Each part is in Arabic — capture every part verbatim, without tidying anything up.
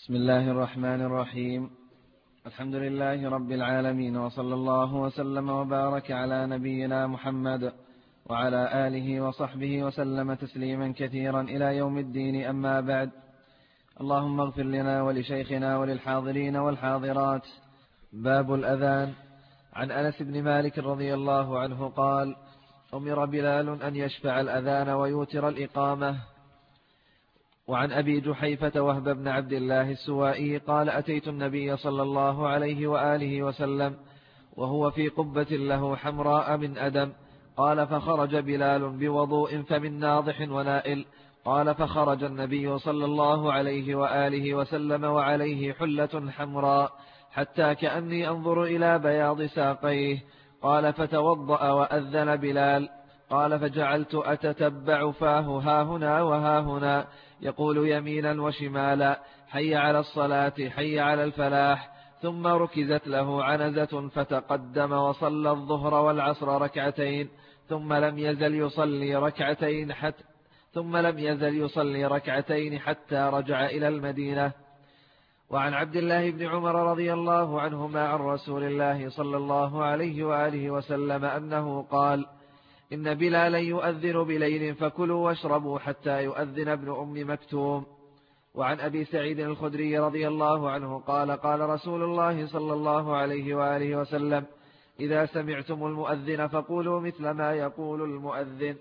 بسم الله الرحمن الرحيم. الحمد لله رب العالمين، وصلى الله وسلم وبارك على نبينا محمد وعلى آله وصحبه وسلم تسليما كثيرا إلى يوم الدين. أما بعد، اللهم اغفر لنا ولشيخنا وللحاضرين والحاضرات. باب الأذان. عن أنس بن مالك رضي الله عنه قال: أمر بلال أن يشفع الأذان ويوتر الإقامة. وعن أبي جحيفة وهب بن عبد الله السوائي قال: أتيت النبي صلى الله عليه وآله وسلم وهو في قبة له حمراء من أدم. قال: فخرج بلال بوضوء فمن ناضح ونائل. قال: فخرج النبي صلى الله عليه وآله وسلم وعليه حلة حمراء حتى كأني أنظر إلى بياض ساقيه. قال: فتوضأ وأذن بلال. قال: فجعلت أتتبع فاه هاهنا وهاهنا يقول يمينا وشمالا: حي على الصلاة، حي على الفلاح. ثم ركزت له عنزة فتقدم وصلى الظهر والعصر ركعتين، ثم لم يزل يصلي ركعتين حتى ثم لم يزل يصلي ركعتين حتى رجع إلى المدينة. وعن عبد الله بن عمر رضي الله عنهما عن رسول الله صلى الله عليه وآله وسلم أنه قال: إن بلالا يؤذن بليل فكلوا واشربوا حتى يؤذن ابن أم مكتوم. وعن أبي سعيد الخدري رضي الله عنه قال: قال رسول الله صلى الله عليه وآله وسلم: إذا سمعتم المؤذن فقولوا مثل ما يقول المؤذن.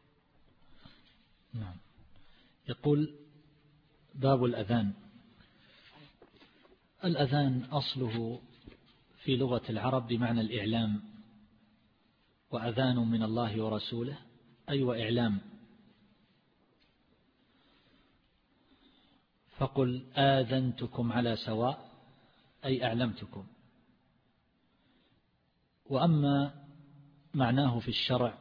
نعم. يقول: باب الأذان. الأذان أصله في لغة العرب بمعنى الإعلام، وأذان من الله ورسوله أي وإعلام. فقل آذنتكم على سواء أي أعلمتكم. وأما معناه في الشرع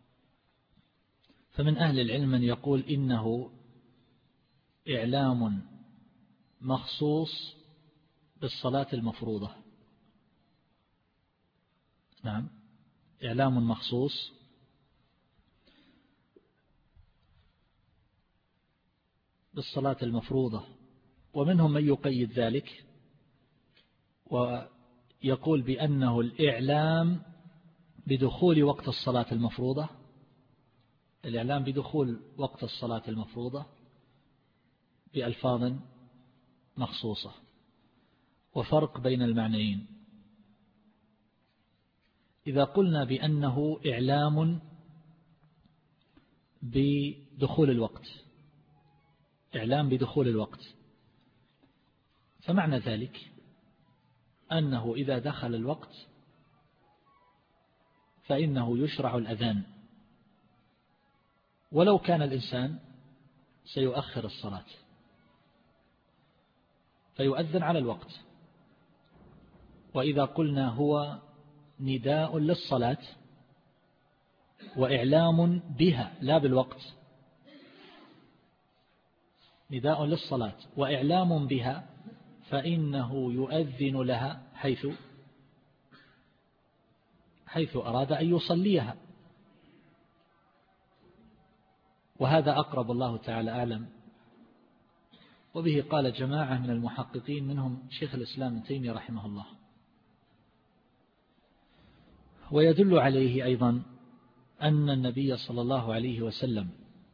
فمن أهل العلم من يقول إنه إعلام مخصوص بالصلاة المفروضة. نعم، إعلام مخصوص بالصلاة المفروضة. ومنهم من يقيد ذلك ويقول بأنه الإعلام بدخول وقت الصلاة المفروضة، الإعلام بدخول وقت الصلاة المفروضة بألفاظ مخصوصة. وفرق بين المعنيين. إذا قلنا بأنه إعلام بدخول الوقت، إعلام بدخول الوقت، فمعنى ذلك أنه إذا دخل الوقت فإنه يشرع الأذان، ولو كان الإنسان سيؤخر الصلاة فيؤذن على الوقت. وإذا قلنا هو نداء للصلاة وإعلام بها لا بالوقت، نداء للصلاة وإعلام بها، فإنه يؤذن لها حيث حيث أراد أن يصليها. وهذا أقرب، الله تعالى أعلم. وبه قال جماعة من المحققين منهم شيخ الإسلام ابن تيمية رحمه الله. ويدل عليه أيضا أن النبي صلى الله عليه وسلم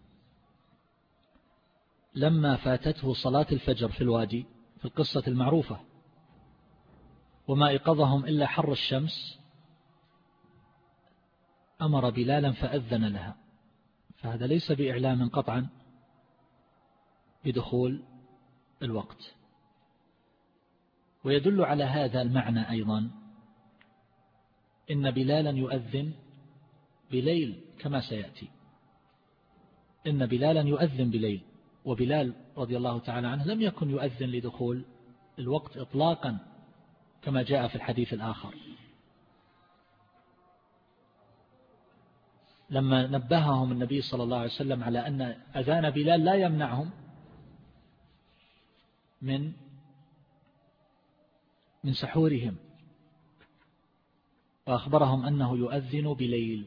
لما فاتته صلاة الفجر في الوادي في القصة المعروفة وما إيقظهم إلا حر الشمس، أمر بلالا فأذن لها. فهذا ليس بإعلام قطعا بدخول الوقت. ويدل على هذا المعنى أيضا إن بلالا يؤذن بليل كما سيأتي. إن بلالا يؤذن بليل، وبلال رضي الله تعالى عنه لم يكن يؤذن لدخول الوقت إطلاقا كما جاء في الحديث الآخر. لما نبههم النبي صلى الله عليه وسلم على أن أذان بلال لا يمنعهم من من سحورهم، وأخبرهم أنه يؤذن بليل،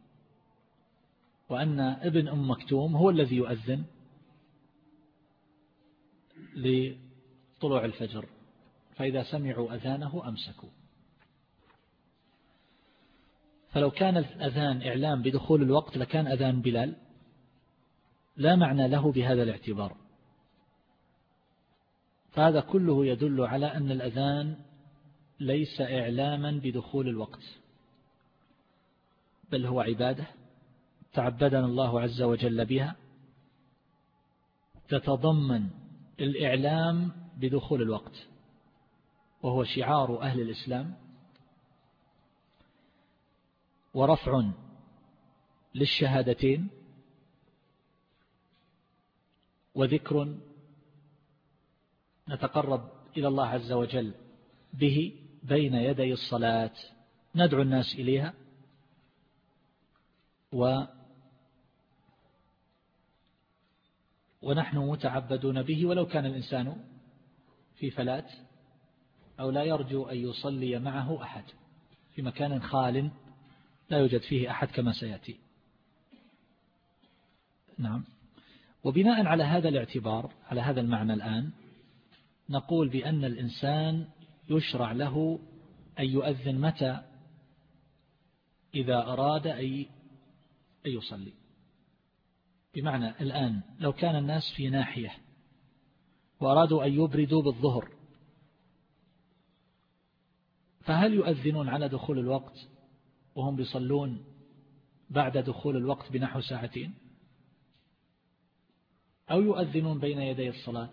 وأن ابن أم مكتوم هو الذي يؤذن طلوع الفجر، فإذا سمعوا أذانه أمسكوا. فلو كان الأذان إعلام بدخول الوقت لكان أذان بلال لا معنى له بهذا الاعتبار. فهذا كله يدل على أن الأذان ليس إعلاما بدخول الوقت، بل هو عبادة تعبدنا الله عز وجل بها، تتضمن الإعلام بدخول الوقت، وهو شعار أهل الإسلام، ورفع للشهادتين، وذكر نتقرب إلى الله عز وجل به بين يدي الصلاة، ندعو الناس إليها و ونحن متعبدون به، ولو كان الإنسان في فلاة أو لا يرجو أن يصلي معه أحد في مكان خال لا يوجد فيه أحد كما سيأتي. نعم. وبناء على هذا الاعتبار، على هذا المعنى الآن، نقول بأن الإنسان يشرع له أن يؤذن متى؟ إذا أراد أن يصلي. بمعنى الآن لو كان الناس في ناحية وأرادوا أن يبردوا بالظهر، فهل يؤذنون على دخول الوقت وهم بيصلون بعد دخول الوقت بنحو ساعتين، أو يؤذنون بين يدي الصلاة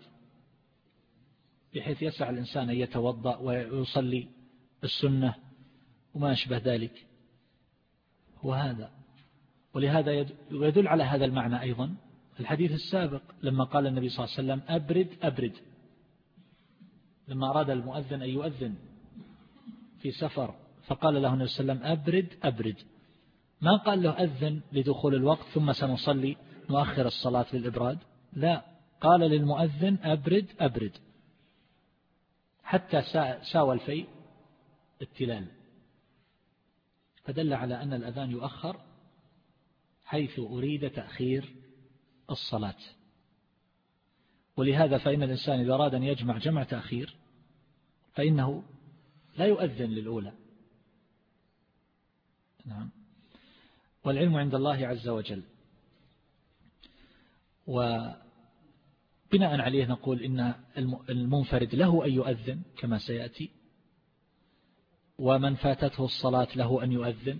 بحيث يسع الإنسان أن يتوضأ ويصلي السنة وما أشبه ذلك؟ وهذا ولهذا يدل على هذا المعنى أيضا الحديث السابق لما قال النبي صلى الله عليه وسلم أبرد أبرد، لما أراد المؤذن أن يؤذن في سفر فقال له النبي صلى الله عليه وسلم أبرد أبرد، ما قال له أذن لدخول الوقت ثم سنصلي نؤخر الصلاة للإبراد، لا، قال للمؤذن أبرد أبرد حتى ساوى الفيء التلال، فدل على أن الأذان يؤخر حيث أريد تأخير الصلاة. ولهذا فإن الإنسان إذا أراد أن يجمع جمع تأخير فإنه لا يؤذن للأولى. نعم. والعلم عند الله عز وجل. وبناء عليه نقول إن المنفرد له أن يؤذن كما سيأتي، ومن فاتته الصلاة له أن يؤذن.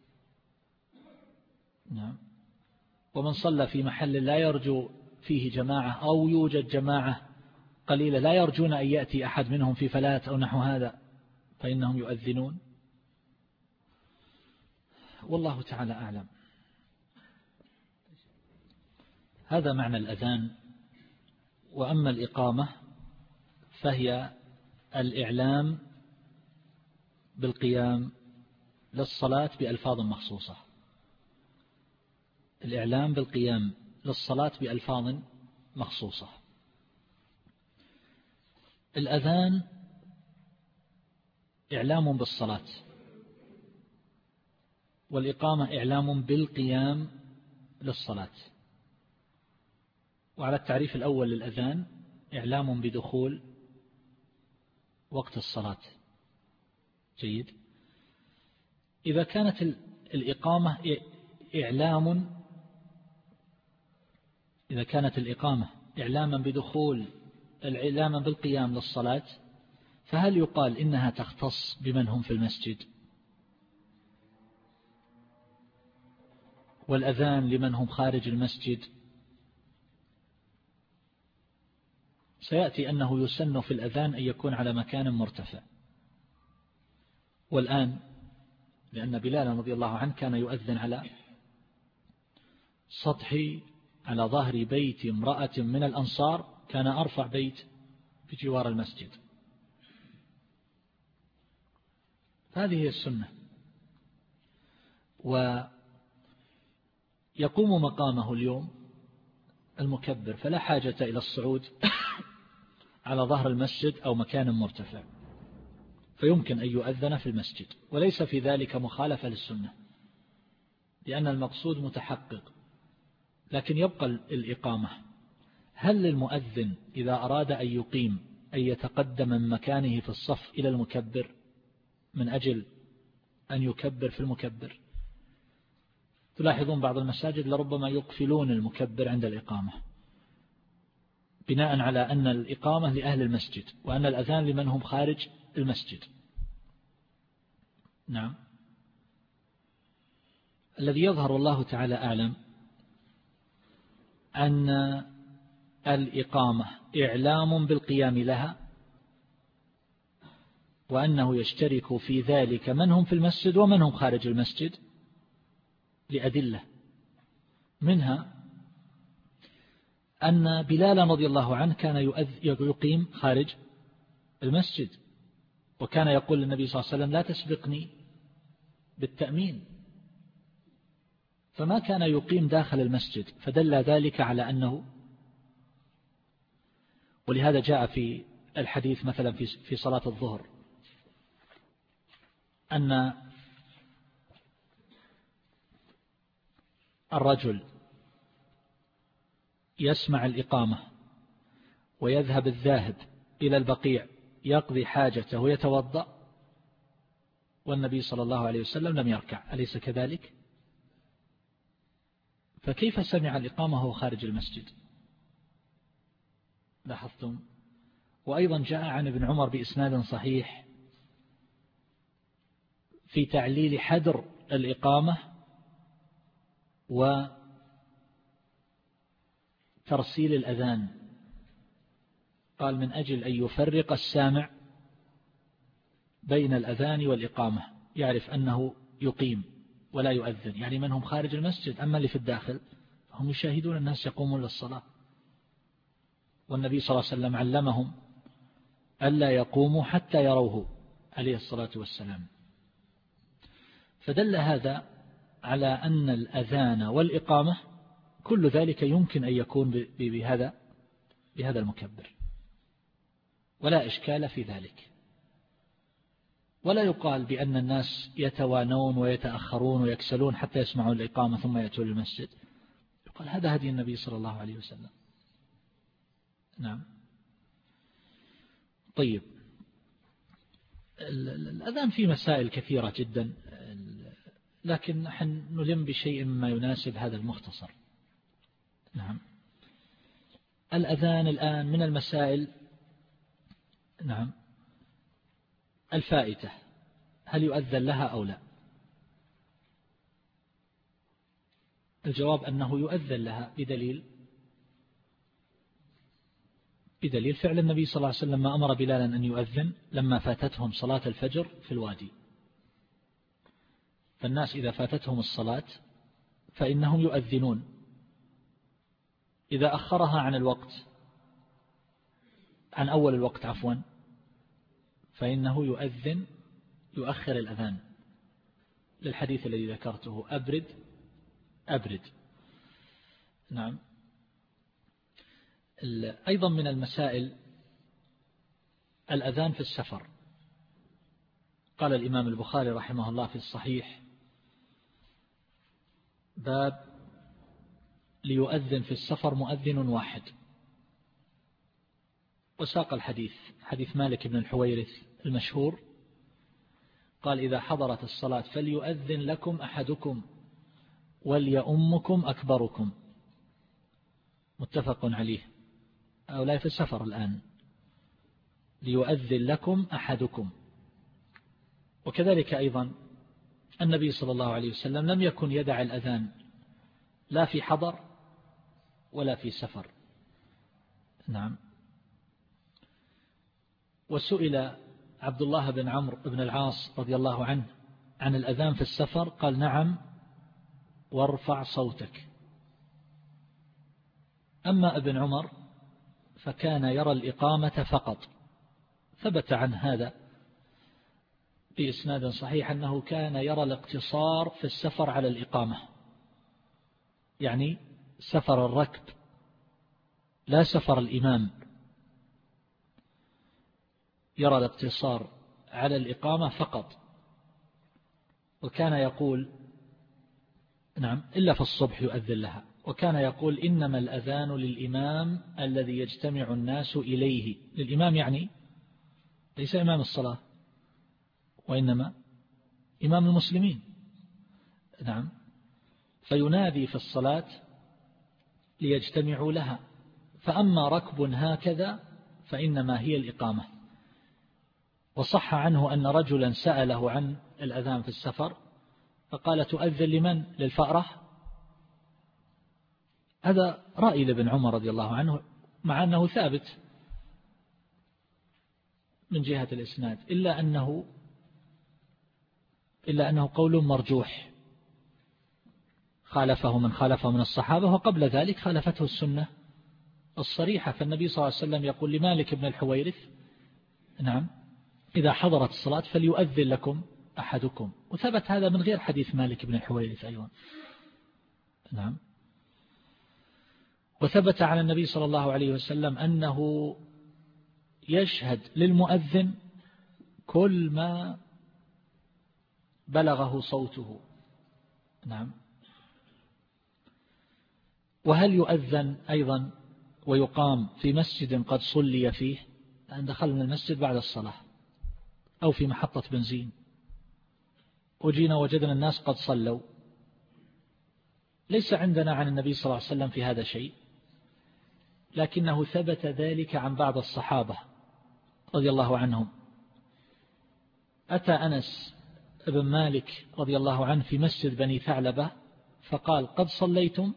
نعم. ومن صلى في محل لا يرجو فيه جماعة أو يوجد جماعة قليلة لا يرجون أن يأتي أحد منهم في فلاة أو نحو هذا فإنهم يؤذنون. والله تعالى أعلم. هذا معنى الأذان. وأما الإقامة فهي الإعلام بالقيام للصلاة بألفاظ مخصوصة، الإعلام بالقيام للصلاة بألفاظ مخصوصة. الأذان إعلام بالصلاة، والإقامة إعلام بالقيام للصلاة. وعلى التعريف الأول للأذان إعلام بدخول وقت الصلاة. جيد. إذا كانت الإقامة إعلام إذا كانت الإقامة إعلاما بدخول الإعلام بالقيام للصلاة، فهل يقال إنها تختص بمن هم في المسجد، والأذان لمن هم خارج المسجد؟ سيأتي أنه يسن في الأذان أن يكون على مكان مرتفع. والآن لأن بلال رضي الله عنه كان يؤذن على سطح على ظهر بيت امرأة من الأنصار، كان أرفع بيت بجوار المسجد. هذه هي السنة. ويقوم مقامه اليوم المكبر، فلا حاجة إلى الصعود على ظهر المسجد أو مكان مرتفع، فيمكن أن يؤذن في المسجد، وليس في ذلك مخالفة للسنة لأن المقصود متحقق. لكن يبقى الإقامة، هل للمؤذن إذا أراد أن يقيم أن يتقدم من مكانه في الصف إلى المكبر من أجل أن يكبر في المكبر. تلاحظون بعض المساجد لربما يقفلون المكبر عند الإقامة بناء على أن الإقامة لأهل المسجد وأن الأذان لمن هم خارج المسجد. نعم. الذي يظهر والله تعالى أعلم أن الإقامة إعلام بالقيام لها، وأنه يشترك في ذلك من هم في المسجد ومن هم خارج المسجد لأدلة، منها أن بلالا رضي الله عنه كان يقيم خارج المسجد، وكان يقول للنبي صلى الله عليه وسلم لا تسبقني بالتأمين، فما كان يقيم داخل المسجد، فدل ذلك على أنه، ولهذا جاء في الحديث مثلا في صلاة الظهر أن الرجل يسمع الإقامة ويذهب الذاهب إلى البقيع يقضي حاجته ويتوضأ، والنبي صلى الله عليه وسلم لم يركع، أليس كذلك؟ فكيف سمع الإقامة وهو خارج المسجد؟ لاحظتم؟ وأيضا جاء عن ابن عمر بإسناد صحيح في تعليل حدر الإقامة وترسيل الأذان، قال من أجل أن يفرق السامع بين الأذان والإقامة، يعرف أنه يقيم ولا يؤذن، يعني من هم خارج المسجد، أما اللي في الداخل هم يشاهدون الناس يقومون للصلاة، والنبي صلى الله عليه وسلم علمهم ألا يقوموا حتى يروه عليه الصلاة والسلام. فدل هذا على أن الأذان والإقامة كل ذلك يمكن أن يكون بهذا بهذا المكبر، ولا إشكال في ذلك، ولا يقال بأن الناس يتوانون ويتأخرون ويكسلون حتى يسمعون الإقامة ثم يأتون للمسجد، يقال هذا هدي النبي صلى الله عليه وسلم. نعم. طيب، الأذان فيه مسائل كثيرة جدا، لكن نحن نلم بشيء مما يناسب هذا المختصر. نعم. الأذان الآن من المسائل، نعم، الفائتة، هل يؤذن لها أو لا؟ الجواب أنه يؤذن لها بدليل بدليل فعل النبي صلى الله عليه وسلم ما أمر بلالا أن يؤذن لما فاتتهم صلاة الفجر في الوادي، فالناس إذا فاتتهم الصلاة فإنهم يؤذنون، إذا أخرها عن الوقت عن أول الوقت عفوا فإنه يؤذن يؤخر الأذان، للحديث الذي ذكرته أبرد أبرد. نعم. أيضا من المسائل الأذان في السفر، قال الإمام البخاري رحمه الله في الصحيح باب ليؤذن في السفر مؤذن واحد، وساق الحديث حديث مالك بن الحويرث المشهور، قال إذا حضرت الصلاة فليؤذن لكم أحدكم وليؤمكم أكبركم، متفق عليه. هؤلاء في السفر الآن، ليؤذن لكم أحدكم. وكذلك أيضا النبي صلى الله عليه وسلم لم يكن يدع الأذان لا في حضر ولا في سفر. نعم. وسئل عبد الله بن عمرو بن العاص رضي الله عنه عن الأذان في السفر، قال نعم وارفع صوتك. أما ابن عمر فكان يرى الإقامة فقط، ثبت عن هذا بإسناد صحيح أنه كان يرى الاقتصار في السفر على الإقامة، يعني سفر الركب لا سفر الإمام، يرى الاقتصار على الإقامة فقط. وكان يقول نعم إلا في الصبح يؤذن لها، وكان يقول إنما الأذان للإمام الذي يجتمع الناس إليه. للإمام يعني ليس إمام الصلاة، وإنما إمام المسلمين. نعم، فينادي في الصلاة ليجتمعوا لها. فأما ركب هكذا فإنما هي الإقامة. وصح عنه أن رجلا سأله عن الأذان في السفر فقال تؤذن لمن؟ للفأرة؟ هذا رأي لابن عمر رضي الله عنه، مع أنه ثابت من جهة الإسناد، إلا أنه إلا أنه قول مرجوح خالفه من خالفه من الصحابة، وقبل ذلك خالفته السنة الصريحة. فالنبي صلى الله عليه وسلم يقول لمالك بن الحويرث نعم إذا حضرت الصلاة فليؤذن لكم أحدكم، وثبت هذا من غير حديث مالك بن الحويرث أيضا. نعم، وثبت عن النبي صلى الله عليه وسلم أنه يشهد للمؤذن كل ما بلغه صوته. نعم، وهل يؤذن أيضا ويقام في مسجد قد صلي فيه؟ أن دخلنا المسجد بعد الصلاة أو في محطة بنزين وجينا وجدنا الناس قد صلوا، ليس عندنا عن النبي صلى الله عليه وسلم في هذا شيء، لكنه ثبت ذلك عن بعض الصحابة رضي الله عنهم. أتى أنس بن مالك رضي الله عنه في مسجد بني ثعلبة فقال قد صليتم؟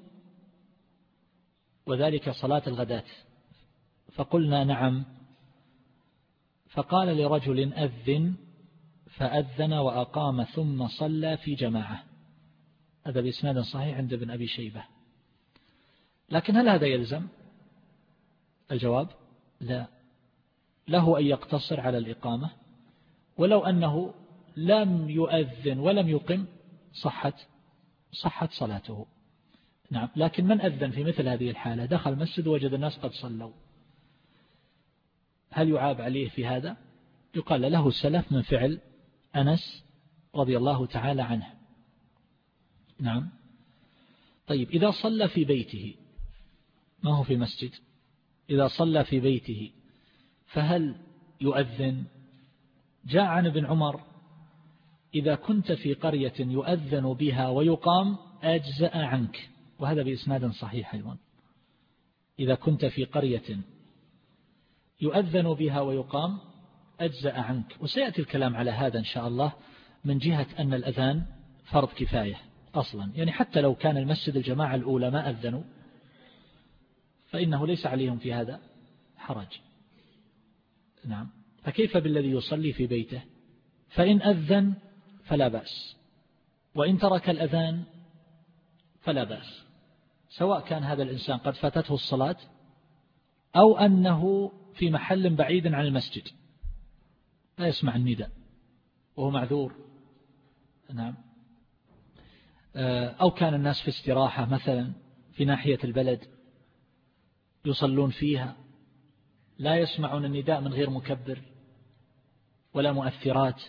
وذلك صلاة الغداة. فقلنا نعم. فقال لرجل أذن، فأذن وأقام ثم صلى في جماعة. هذا بإسناد صحيح عند ابن أبي شيبة. لكن هل هذا يلزم؟ الجواب لا، له أن يقتصر على الإقامة، ولو أنه لم يؤذن ولم يقم صحت صحت صلاته. نعم، لكن من أذن في مثل هذه الحالة دخل المسجد ووجد الناس قد صلوا، هل يعاب عليه في هذا؟ يقال له السلف من فعل أنس رضي الله تعالى عنه. نعم. طيب، إذا صلى في بيته، ما هو في مسجد، إذا صلى في بيته فهل يؤذن؟ جاء عن ابن عمر إذا كنت في قرية يؤذن بها ويقام أجزأ عنك، وهذا بإسناد صحيح أيضا. إذا كنت في قرية يؤذن بها ويقام أجزأ عنك. وسيأتي الكلام على هذا إن شاء الله من جهة أن الأذان فرض كفاية أصلا، يعني حتى لو كان المسجد الجماعة الأولى ما أذنوا فإنه ليس عليهم في هذا حرج. نعم، فكيف بالذي يصلي في بيته؟ فإن أذن فلا بأس، وإن ترك الأذان فلا بأس، سواء كان هذا الإنسان قد فاتته الصلاة أو أنه في محل بعيد عن المسجد لا يسمع النداء وهو معذور. نعم، أو كان الناس في استراحة مثلا في ناحية البلد يصلون فيها لا يسمعون النداء من غير مكبر ولا مؤثرات،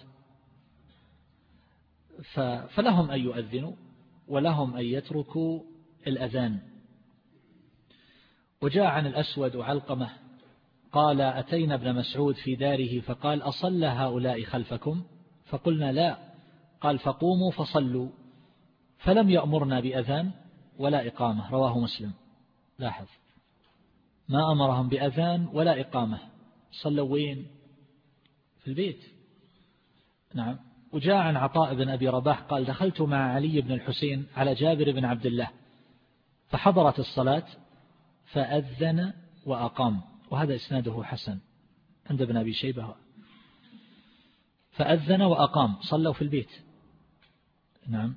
فلهم أن يؤذنوا ولهم أن يتركوا الأذان. وجاء عن الأسود وعلقمة قال أتينا ابن مسعود في داره فقال أصلى هؤلاء خلفكم؟ فقلنا لا. قال فقوموا فصلوا، فلم يأمرنا بأذان ولا إقامة. رواه مسلم. لاحظ، ما أمرهم بأذان ولا إقامة، صلوا وين؟ في البيت. نعم. وجاء عن عطاء بن أبي رباح قال دخلت مع علي بن الحسين على جابر بن عبد الله فحضرت الصلاة فأذن وأقام، وهذا إسناده حسن عند ابن أبي شيبة. فأذن وأقام، صلوا في البيت. نعم.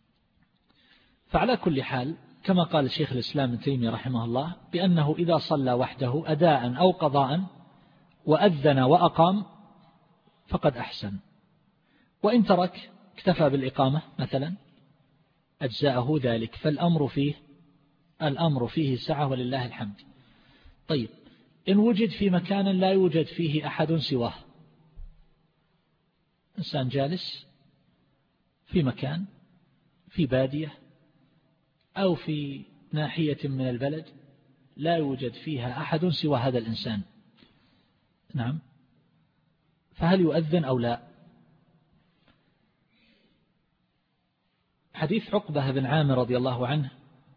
فعلى كل حال كما قال شيخ الإسلام ابن تيمية رحمه الله بأنه إذا صلى وحده أداء أو قضاء وأذن وأقام فقد أحسن، وإن ترك اكتفى بالإقامة مثلا أجزاءه ذلك، فالأمر فيه الأمر فيه سعة ولله الحمد. طيب، إن وجد في مكان لا يوجد فيه أحد سواه، إنسان جالس في مكان في بادية أو في ناحية من البلد لا يوجد فيها أحد سوى هذا الإنسان. نعم، فهل يؤذن أو لا؟ حديث عقبة بن عامر رضي الله عنه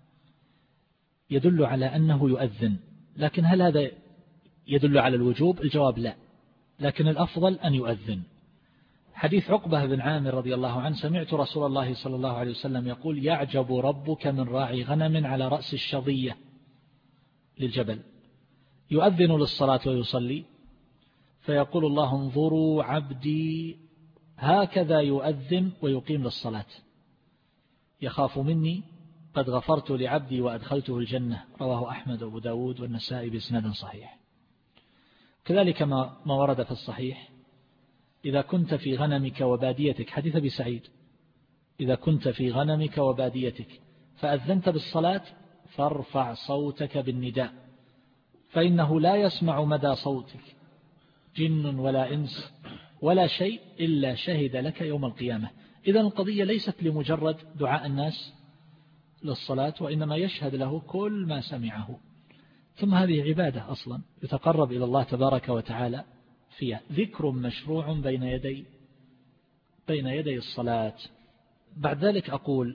يدل على أنه يؤذن، لكن هل هذا يدل على الوجوب؟ الجواب لا، لكن الأفضل أن يؤذن. حديث عقبة بن عامر رضي الله عنه: سمعت رسول الله صلى الله عليه وسلم يقول: يعجب ربك من راعي غنم على رأس الشظية للجبل يؤذن للصلاة ويصلي، فيقول الله: انظروا عبدي هكذا يؤذن ويقيم للصلاة، يخاف مني قد غفرت لعبدي وأدخلته الجنة. رواه أحمد وأبو داود والنسائي بإسناد صحيح. كذلك ما ما ورد في الصحيح: إذا كنت في غنمك وباديتك، حديث أبي سعيد: إذا كنت في غنمك وباديتك فأذنت بالصلاة فارفع صوتك بالنداء، فإنه لا يسمع مدى صوتك جن ولا إنس ولا شيء إلا شهد لك يوم القيامة. إذن القضية ليست لمجرد دعاء الناس للصلاة، وإنما يشهد له كل ما سمعه. ثم هذه عبادة أصلا يتقرب إلى الله تبارك وتعالى فيها، ذكر مشروع بين يدي بين يدي الصلاة. بعد ذلك أقول: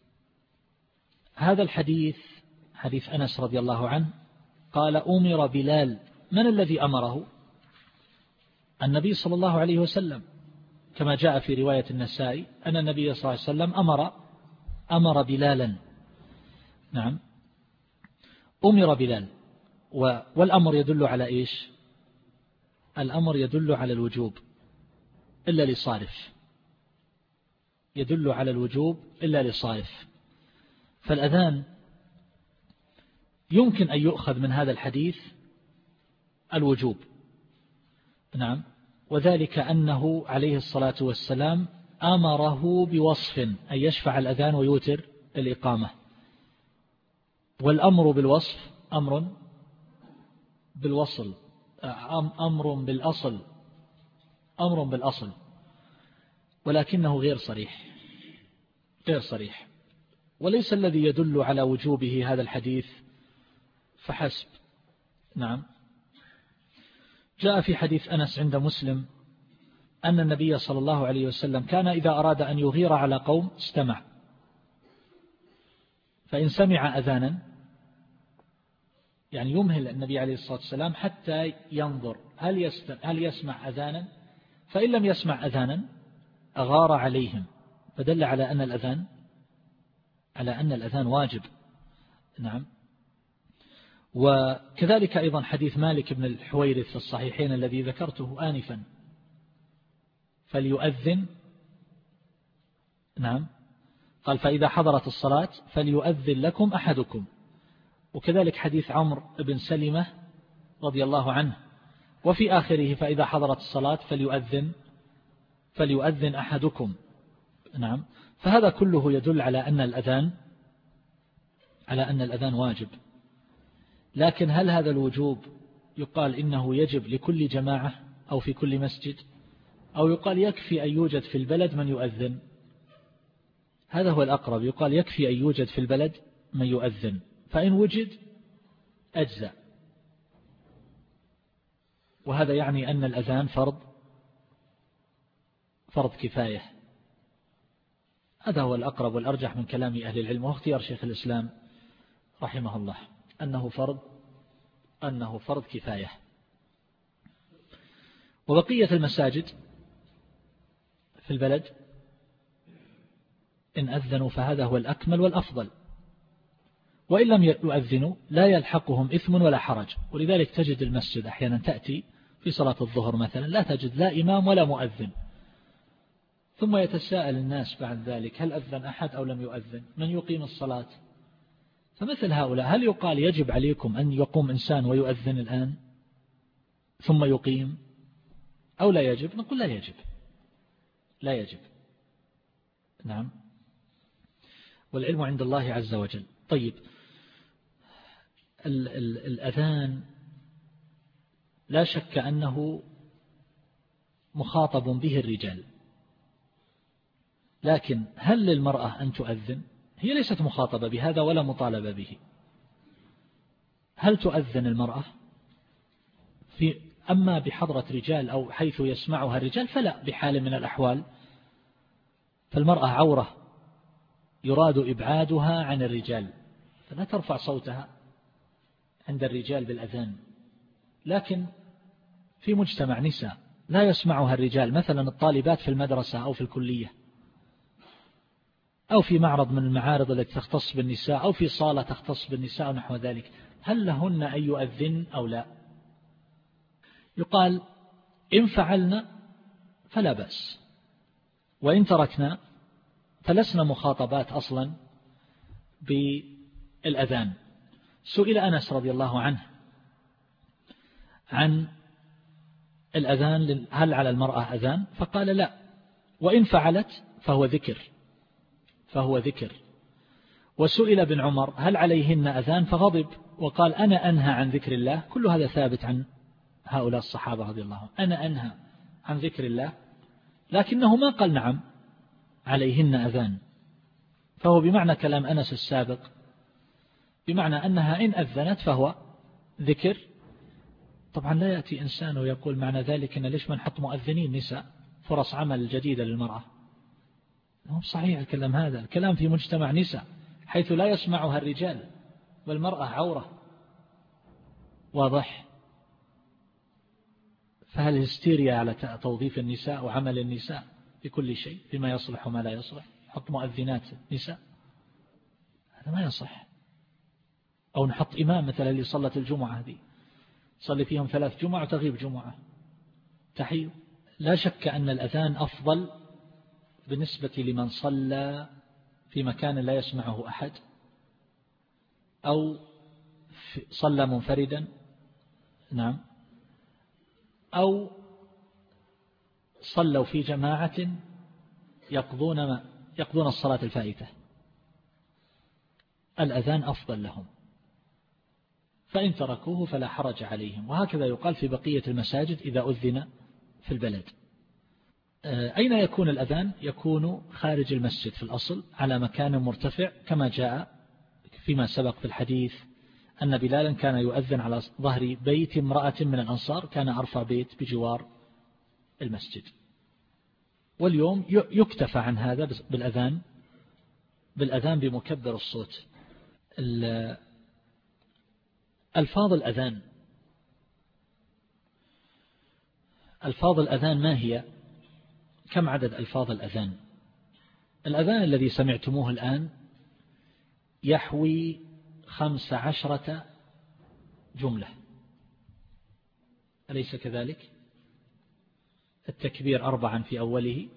هذا الحديث حديث أنس رضي الله عنه قال: أمر بلال. من الذي أمره؟ النبي صلى الله عليه وسلم، كما جاء في رواية النسائي أن النبي صلى الله عليه وسلم أمر أمر بلالا. نعم، أمر بلال. والأمر يدل على إيش؟ الأمر يدل على الوجوب إلا لصارف، يدل على الوجوب إلا لصارف. فالأذان يمكن أن يؤخذ من هذا الحديث الوجوب. نعم، وذلك أنه عليه الصلاة والسلام أمره بوصف أن يشفع الأذان ويوتر الإقامة، والأمر بالوصف أمر بالوصل، أمر بالأصل أمر بالأصل ولكنه غير صريح غير صريح وليس الذي يدل على وجوبه هذا الحديث فحسب. نعم، جاء في حديث أنس عند مسلم أن النبي صلى الله عليه وسلم كان إذا أراد أن يغير على قوم استمع، فإن سمع أذانا، يعني يمهل النبي عليه الصلاة والسلام حتى ينظر هل, هل يسمع أذانا، فإن لم يسمع أذانا أغار عليهم، فدل على أن الأذان على أن الأذان واجب. نعم، وكذلك أيضا حديث مالك بن الحويرث في الصحيحين الذي ذكرته آنفا: فليؤذن. نعم، قال: فإذا حضرت الصلاة فليؤذن لكم أحدكم. وكذلك حديث عمرو بن سلمة رضي الله عنه، وفي آخره: فإذا حضرت الصلاة فليؤذن فليؤذن أحدكم. نعم، فهذا كله يدل على أن الأذان على أن الأذان واجب. لكن هل هذا الوجوب يقال إنه يجب لكل جماعة أو في كل مسجد، أو يقال يكفي أن يوجد في البلد من يؤذن؟ هذا هو الأقرب، يقال يكفي أن يوجد في البلد من يؤذن، فإن وجد أجزاء. وهذا يعني أن الأذان فرض فرض كفاية. هذا هو الأقرب والأرجح من كلام أهل العلم، واختيار شيخ الإسلام رحمه الله أنه فرض أنه فرض كفاية. وبقية المساجد في البلد إن أذنوا فهذا هو الأكمل والأفضل، وإن لم يؤذنوا لا يلحقهم إثم ولا حرج. ولذلك تجد المسجد أحيانا تأتي في صلاة الظهر مثلا لا تجد لا إمام ولا مؤذن، ثم يتساءل الناس بعد ذلك: هل أذن أحد أو لم يؤذن؟ من يقيم الصلاة؟ فمثل هؤلاء هل يقال يجب عليكم أن يقوم إنسان ويؤذن الآن ثم يقيم، أو لا يجب؟ نقول لا يجب لا يجب. نعم، والعلم عند الله عز وجل. طيب، ال ال الأذان لا شك أنه مخاطب به الرجال، لكن هل للمرأة أن تؤذن؟ هي ليست مخاطبة بهذا ولا مطالبة به. هل تؤذن المرأة في أما بحضرة رجال أو حيث يسمعها الرجال فلا بحال من الأحوال، فالمرأة عورة يراد إبعادها عن الرجال، فلا ترفع صوتها عند الرجال بالأذان. لكن في مجتمع نساء لا يسمعها الرجال، مثلا الطالبات في المدرسة أو في الكلية أو في معرض من المعارض التي تختص بالنساء أو في صالة تختص بالنساء ونحو ذلك، هل لهن أن يؤذن أو لا؟ يقال إن فعلنا فلا بأس، وإن تركنا فلسنا مخاطبات أصلا بالأذان. سئل أنس رضي الله عنه عن الأذان هل على المرأة أذان؟ فقال لا، وإن فعلت فهو ذكر فهو ذكر. وسئل ابن عمر هل عليهن أذان؟ فغضب وقال أنا أنهى عن ذكر الله. كل هذا ثابت عن هؤلاء الصحابة رضي الله عنهم، أنا أنهى عن ذكر الله، لكنه ما قال نعم عليهن أذان، فهو بمعنى كلام أنس السابق، بمعنى أنها إن أذنت فهو ذكر. طبعا لا يأتي إنسان ويقول معنى ذلك إن ليش ما نحط مؤذنين نساء فرص عمل جديدة للمرأة. هو صحيح الكلام هذا، الكلام في مجتمع نساء حيث لا يسمعها الرجال والمرأة عورة، واضح؟ فهل الهستيريا على توظيف النساء وعمل النساء في كل شيء بما يصلح وما لا يصلح؟ نحط مؤذنات نساء، هذا ما يصح. أو نحط إمام مثلا اللي صلت الجمعة هذه صلي فيهم ثلاث جمعة وتغيب جمعة تحيي. لا شك أن الأذان أفضل بالنسبة لمن صلى في مكان لا يسمعه أحد، أو صلى منفردا، نعم، أو صلوا في جماعة يقضون ما يقضون الصلاة الفائتة، الأذان أفضل لهم، فإن تركوه فلا حرج عليهم. وهكذا يقال في بقية المساجد إذا أذن في البلد. أين يكون الأذان؟ يكون خارج المسجد في الأصل على مكان مرتفع، كما جاء فيما سبق في الحديث أن بلالا كان يؤذن على ظهر بيت امرأة من الأنصار، كان أرفع بيت بجوار المسجد. واليوم يكتفى عن هذا بالأذان بالأذان بمكبر الصوت. ألفاظ الأذان ألفاظ الأذان ما هي؟ كم عدد ألفاظ الأذان؟ الأذان الذي سمعتموه الآن يحوي خمس عشرة جملة، أليس كذلك؟ التكبير أربعا في أوله،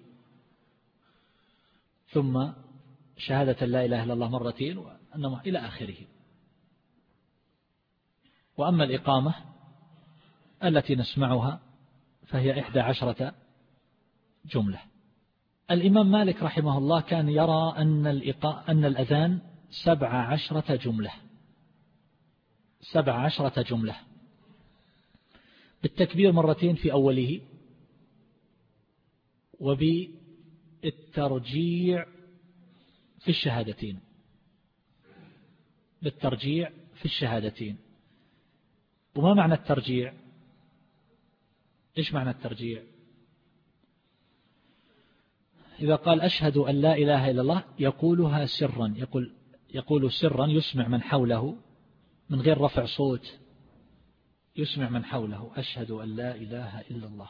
ثم شهادة لا إله إلا الله مرتين، وأنما إلى آخره. وأما الإقامة التي نسمعها فهي إحدى عشرة جملة. الإمام مالك رحمه الله كان يرى أن أن الأذان سبع عشرة جملة سبع عشرة جملة بالتكبير مرتين في أوله، وبالترجيع في الشهادتين بالترجيع في الشهادتين. وما معنى الترجيع؟ إيش معنى الترجيع؟ إذا قال أشهد أن لا إله إلا الله يقولها سرا، يقول يقول سرا يسمع من حوله من غير رفع صوت، يسمع من حوله أشهد أن لا إله إلا الله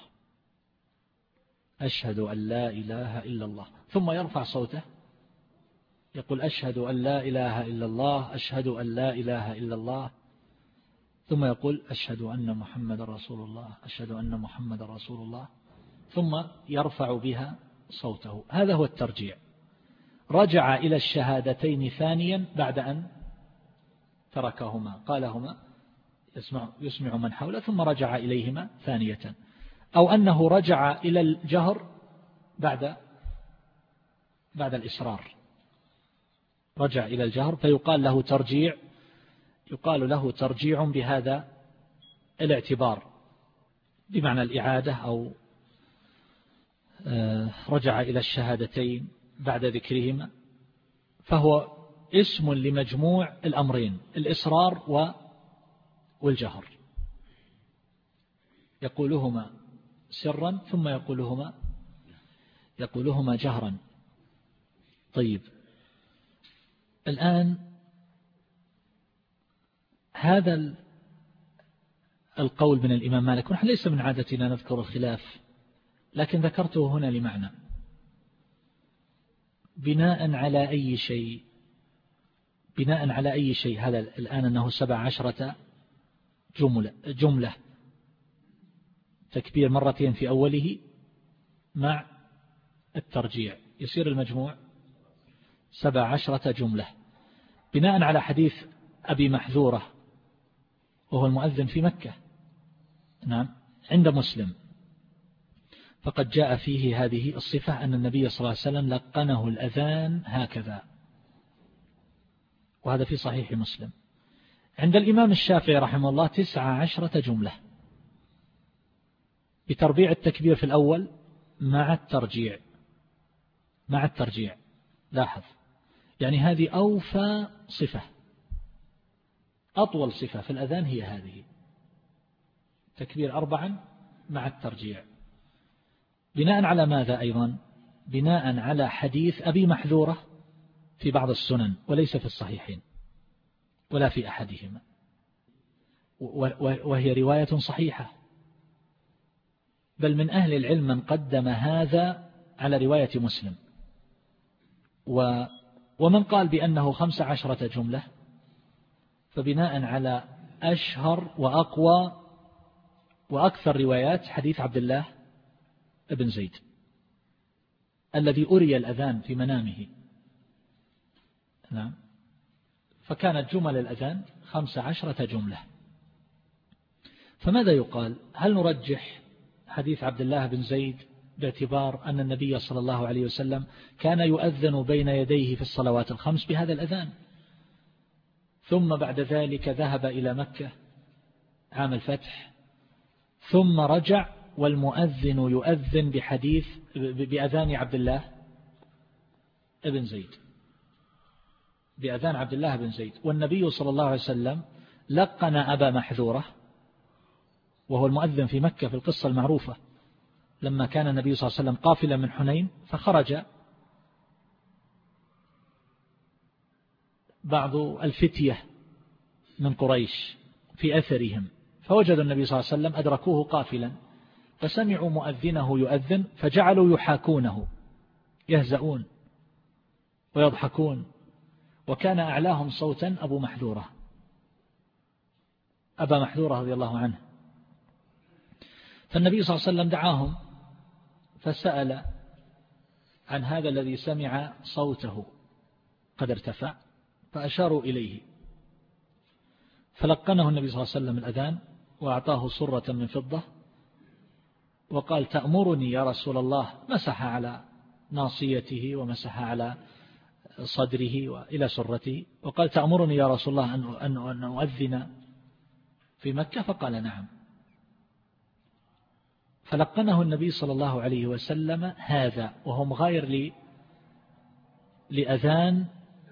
أشهد أن لا إله إلا الله، ثم يرفع صوته يقول أشهد أن لا إله إلا الله أشهد أن لا إله إلا الله، ثم يقول أشهد أن محمد رسول الله أشهد أن محمد رسول الله، ثم يرفع بها صوته. هذا هو الترجيع. رجع إلى الشهادتين ثانيا بعد أن تركهما، قالهما يسمع, يسمع من حوله، ثم رجع إليهما ثانية. أو أنه رجع إلى الجهر بعد بعد الإصرار، رجع إلى الجهر فيقال له ترجيع يقال له ترجيع بهذا الاعتبار، بمعنى الإعادة، أو رجع إلى الشهادتين بعد ذكرهما، فهو اسم لمجموع الأمرين، الإصرار والجهر، يقولهما سرا ثم يقولهما يقولهما جهرا. طيب، الآن هذا القول من الإمام مالك، ونحن ليس من عادتنا نذكر الخلاف، لكن ذكرته هنا لمعنى، بناء على أي شيء بناء على أي شيء هذا الآن أنه سبع عشرة جملة, جملة تكبير مرتين في أوله مع الترجيع، يصير المجموع سبع عشرة جملة، بناء على حديث أبي محذورة وهو المؤذن في مكة، نعم، عند مسلم، فقد جاء فيه هذه الصفة أن النبي صلى الله عليه وسلم لقنه الأذان هكذا، وهذا في صحيح مسلم. عند الإمام الشافعي رحمه الله تسع عشرة جملة بتربيع التكبير في الأول مع الترجيع مع الترجيع لاحظ، يعني هذه أوفى صفة، أطول صفة في الأذان هي هذه، تكبير أربعا مع الترجيع. بناء على ماذا أيضا؟ بناء على حديث أبي محذورة في بعض السنن وليس في الصحيحين ولا في أحدهما، وهي رواية صحيحة، بل من أهل العلم من قدم هذا على رواية مسلم، ومن قال بأنه خمس عشرة جملة، فبناء على أشهر وأقوى وأكثر روايات حديث عبد الله ابن زيد الذي أري الأذان في منامه، نعم، فكانت جمل الأذان خمس عشرة جملة. فماذا يقال؟ هل نرجح حديث عبد الله بن زيد باعتبار أن النبي صلى الله عليه وسلم كان يؤذن بين يديه في الصلوات الخمس بهذا الأذان، ثم بعد ذلك ذهب إلى مكة عام الفتح، ثم رجع والمؤذن يؤذن بحديث بأذان عبد الله بن زيد بأذان عبد الله بن زيد والنبي صلى الله عليه وسلم لقن أبا محذورة وهو المؤذن في مكة في القصة المعروفة، لما كان النبي صلى الله عليه وسلم قافلا من حنين، فخرج بعض الفتية من قريش في أثرهم، فوجدوا النبي صلى الله عليه وسلم أدركوه قافلا، فسمعوا مؤذنه يؤذن فجعلوا يحاكونه، يهزؤون ويضحكون، وكان أعلاهم صوتا أبو محذورة أبا محذورة رضي الله عنه. فالنبي صلى الله عليه وسلم دعاهم فسأل عن هذا الذي سمع صوته قد ارتفع، فأشاروا إليه، فلقنه النبي صلى الله عليه وسلم الأذان وأعطاه صرة من فضة وقال: تأمرني يا رسول الله؟ مسح على ناصيته ومسح على صدره وإلى سرته، وقال: تأمرني يا رسول الله أن أن أؤذن في مكة؟ فقال: نعم. فلقنه النبي صلى الله عليه وسلم هذا وهو مغاير لي لأذان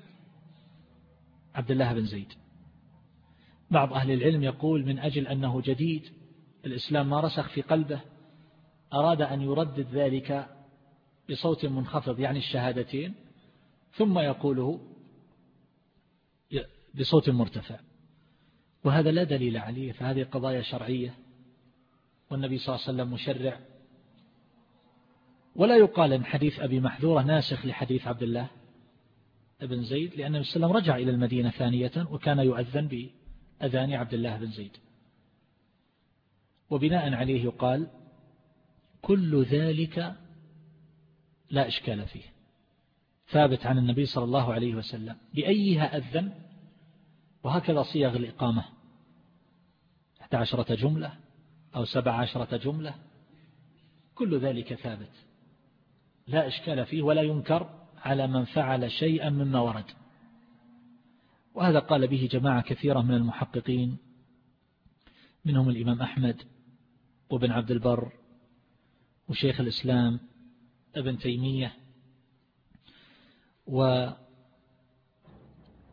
عبد الله بن زيد. بعض أهل العلم يقول من أجل أنه جديد، الإسلام ما رسخ في قلبه، أراد أن يردد ذلك بصوت منخفض، يعني الشهادتين، ثم يقوله بصوت مرتفع، وهذا لا دليل عليه، فهذه قضايا شرعية والنبي صلى الله عليه وسلم مشرع، ولا يقال أن حديث أبي محذورة ناسخ لحديث عبد الله بن زيد، لأن النبي صلى الله عليه وسلم رجع إلى المدينة ثانية وكان يؤذن بأذان عبد الله بن زيد، وبناء عليه يقال كل ذلك لا إشكال فيه، ثابت عن النبي صلى الله عليه وسلم بأيها أذن، وهكذا صيغ الإقامة إحدى عشرة جملة أو سبع عشرة جملة، كل ذلك ثابت لا إشكال فيه ولا ينكر على من فعل شيئا مما ورد. وهذا قال به جماعة كثيرة من المحققين، منهم الإمام أحمد وابن عبد البر وشيخ الإسلام ابن تيمية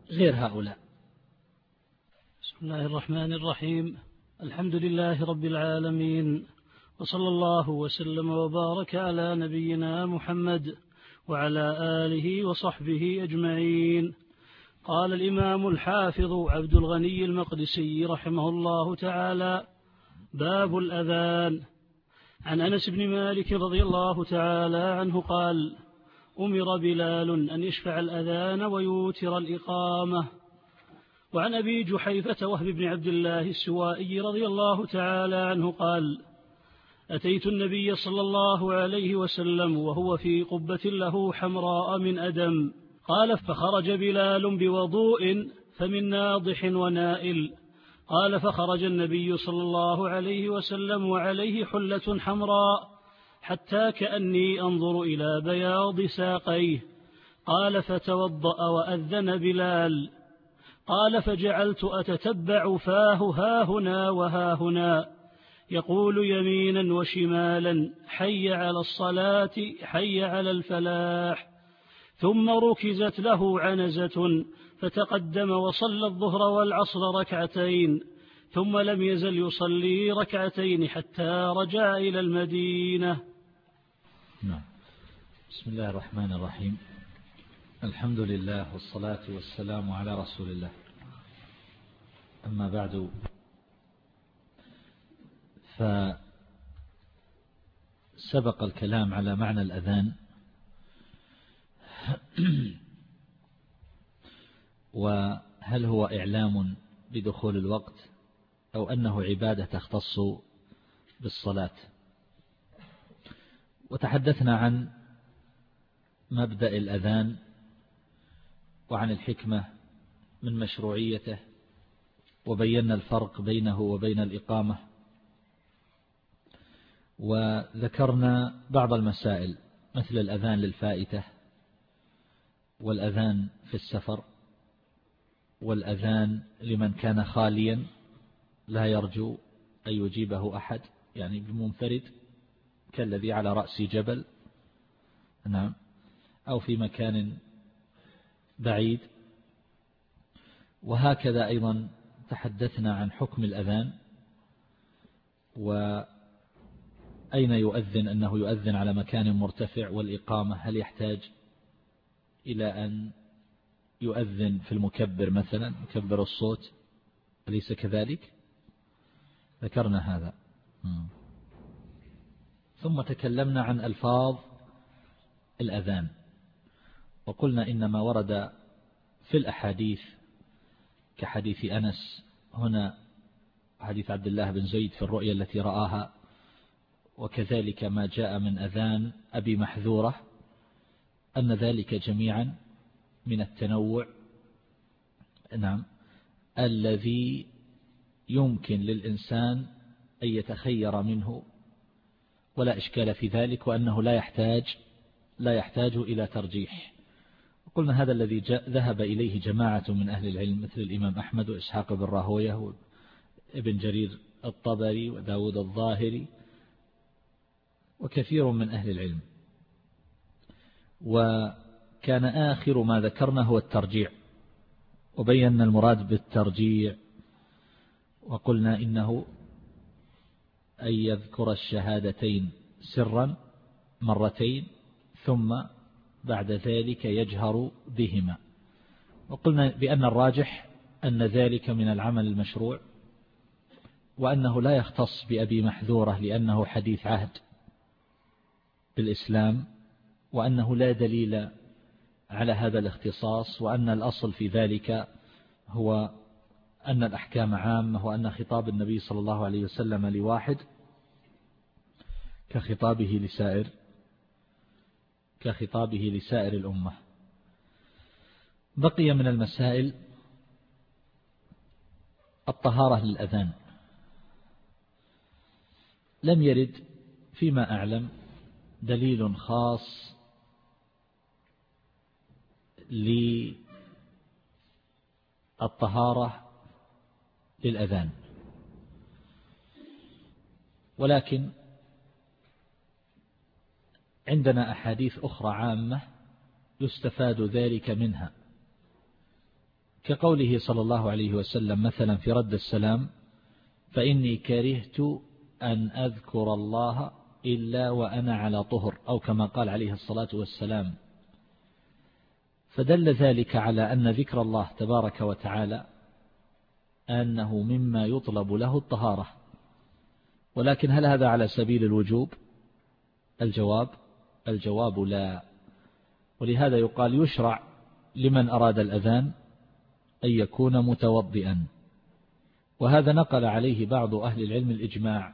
غير هؤلاء. بسم الله الرحمن الرحيم. الحمد لله رب العالمين، وصلى الله وسلم وبارك على نبينا محمد وعلى آله وصحبه أجمعين. قال الإمام الحافظ عبد الغني المقدسي رحمه الله تعالى: باب الأذان. عن أنس بن مالك رضي الله تعالى عنه قال: أمر بلال أن يشفع الأذان ويوتر الإقامة. وعن أبي جحيفة وهب بن عبد الله السوائي رضي الله تعالى عنه قال: أتيت النبي صلى الله عليه وسلم وهو في قبة له حمراء من أدم، قال: فخرج بلال بوضوء فمن ناضح ونائل. قال: فخرج النبي صلى الله عليه وسلم وعليه حلة حمراء حتى كأني أنظر إلى بياض ساقيه. قال: فتوضأ وأذن بلال. قال: فجعلت أتتبع فاه هاهنا وهاهنا يقول يمينا وشمالا: حي على الصلاة، حي على الفلاح. ثم ركزت له عنزة فتقدم وصلى الظهر والعصر ركعتين، ثم لم يزل يصلي ركعتين حتى رجع إلى المدينة. نعم. بسم الله الرحمن الرحيم. الحمد لله والصلاة والسلام على رسول الله. أما بعد، فسبق الكلام على معنى الأذان وهل هو إعلام بدخول الوقت أو أنه عبادة تختص بالصلاة. وتحدثنا عن مبدأ الأذان وعن الحكمة من مشروعيته، وبينا الفرق بينه وبين الإقامة، وذكرنا بعض المسائل مثل الأذان للفائتة، والأذان في السفر، والأذان لمن كان خاليا لا يرجو أن يجيبه أحد، يعني بمنفرد كالذي على رأس جبل، نعم، أو في مكان بعيد. وهكذا أيضا تحدثنا عن حكم الأذان، وأين يؤذن، أنه يؤذن على مكان مرتفع، والإقامة هل يحتاج إلى أن يؤذن في المكبر مثلا، مكبر الصوت، أليس كذلك؟ ذكرنا هذا. ثم تكلمنا عن ألفاظ الأذان، وقلنا إنما ورد في الأحاديث كحديث أنس هنا، حديث عبد الله بن زيد في الرؤيا التي رآها، وكذلك ما جاء من أذان أبي محذورة، أن ذلك جميعا من التنوع، نعم، الذي يمكن للإنسان أن يتخير منه ولا إشكال في ذلك، وأنه لا يحتاج لا يحتاج إلى ترجيح. وقلنا هذا الذي ذهب إليه جماعة من أهل العلم مثل الإمام أحمد وإسحاق بن راهويه وابن جرير الطبري وداود الظاهري وكثير من أهل العلم. وكان آخر ما ذكرنا هو الترجيع، وبينا المراد بالترجيع، وقلنا إنه أن يذكر الشهادتين سرا مرتين ثم بعد ذلك يجهر بهما. وقلنا بأن الراجح أن ذلك من العمل المشروع، وأنه لا يختص بأبي محذورة لأنه حديث عهد بالإسلام، وأنه لا دليل على هذا الاختصاص، وأن الأصل في ذلك هو أن الأحكام عامة، وأن خطاب النبي صلى الله عليه وسلم لواحد كخطابه لسائر كخطابه لسائر الأمة. بقي من المسائل الطهارة للأذان. لم يرد فيما أعلم دليل خاص للطهارة للأذان، ولكن عندنا أحاديث أخرى عامة يستفاد ذلك منها، كقوله صلى الله عليه وسلم مثلا في رد السلام: فإني كرهت أن أذكر الله إلا وأنا على طهر، أو كما قال عليه الصلاة والسلام. فدل ذلك على أن ذكر الله تبارك وتعالى أنه مما يطلب له الطهارة. ولكن هل هذا على سبيل الوجوب؟ الجواب الجواب لا. ولهذا يقال يشرع لمن أراد الأذان أن يكون متوضئا، وهذا نقل عليه بعض أهل العلم الإجماع.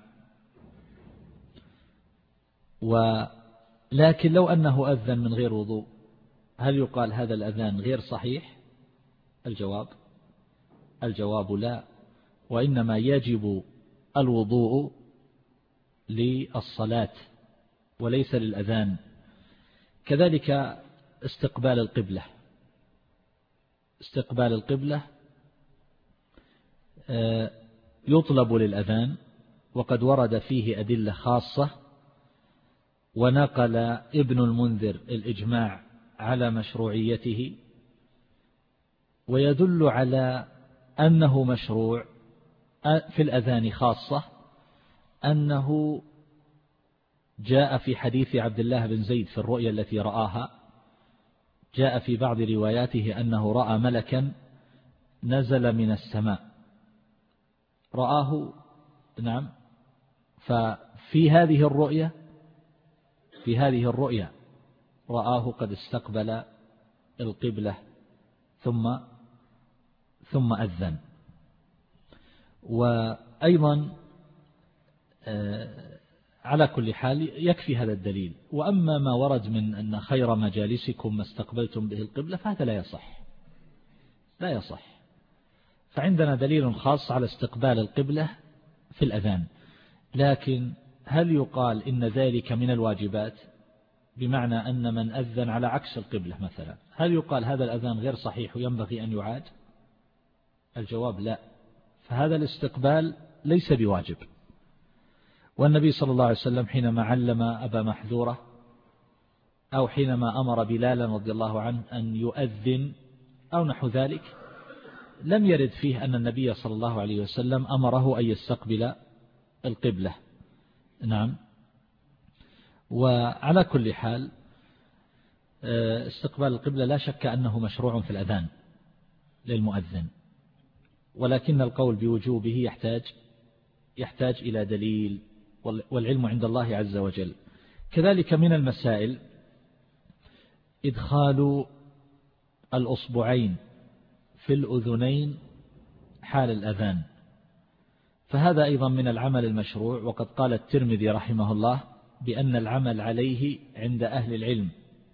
ولكن لو أنه أذن من غير وضوء هل يقال هذا الأذان غير صحيح؟ الجواب الجواب لا، وإنما يجب الوضوء للصلاة وليس للأذان. كذلك استقبال القبلة استقبال القبلة يطلب للأذان، وقد ورد فيه أدلة خاصة، ونقل ابن المنذر الإجماع على مشروعيته، ويدل على أنه مشروع في الأذان خاصة أنه جاء في حديث عبد الله بن زيد في الرؤيا التي رآها، جاء في بعض رواياته أنه رأى ملكا نزل من السماء رآه. نعم. ففي هذه الرؤيا في هذه الرؤيا رآه قد استقبل القبلة ثم ثم أذن. وأيضا على كل حال يكفي هذا الدليل. وأما ما ورد من أن خير مجالسكم ما استقبلتم به القبلة فهذا لا يصح لا يصح فعندنا دليل خاص على استقبال القبلة في الأذان. لكن هل يقال إن ذلك من الواجبات، بمعنى أن من أذن على عكس القبلة مثلا، هل يقال هذا الأذان غير صحيح وينبغي أن يعاد؟ الجواب لا. فهذا الاستقبال ليس بواجب. والنبي صلى الله عليه وسلم حينما علم أبا محذورة أو حينما أمر بلالا رضي الله عنه أن يؤذن أو نحو ذلك لم يرد فيه أن النبي صلى الله عليه وسلم أمره أن يستقبل القبلة. نعم. وعلى كل حال استقبال القبلة لا شك أنه مشروع في الأذان للمؤذن، ولكن القول بوجوبه يحتاج يحتاج إلى دليل، والعلم عند الله عز وجل. كذلك من المسائل إدخال الأصبعين في الأذنين حال الأذان، فهذا أيضا من العمل المشروع. وقد قال الترمذي رحمه الله بأن العمل عليه عند أهل العلم،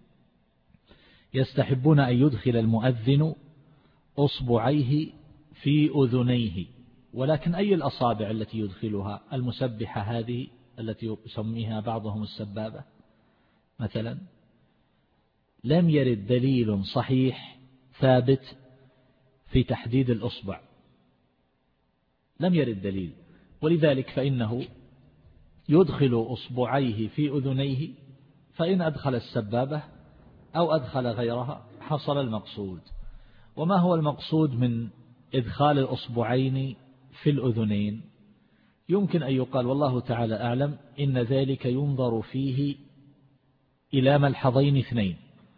يستحبون أن يدخل المؤذن أصبعيه في أذنيه. ولكن أي الأصابع التي يدخلها؟ المسبحة هذه التي يسميها بعضهم السبابة مثلا، لم يرد دليل صحيح ثابت في تحديد الأصبع، لم يرد دليل. ولذلك فإنه يدخل أصبعيه في أذنيه، فإن أدخل السبابة أو أدخل غيرها حصل المقصود. وما هو المقصود من إدخال الأصبعين في الأذنين؟ يمكن أن يقال والله تعالى أعلم إن ذلك ينظر فيه إلى ملحظين اثنين،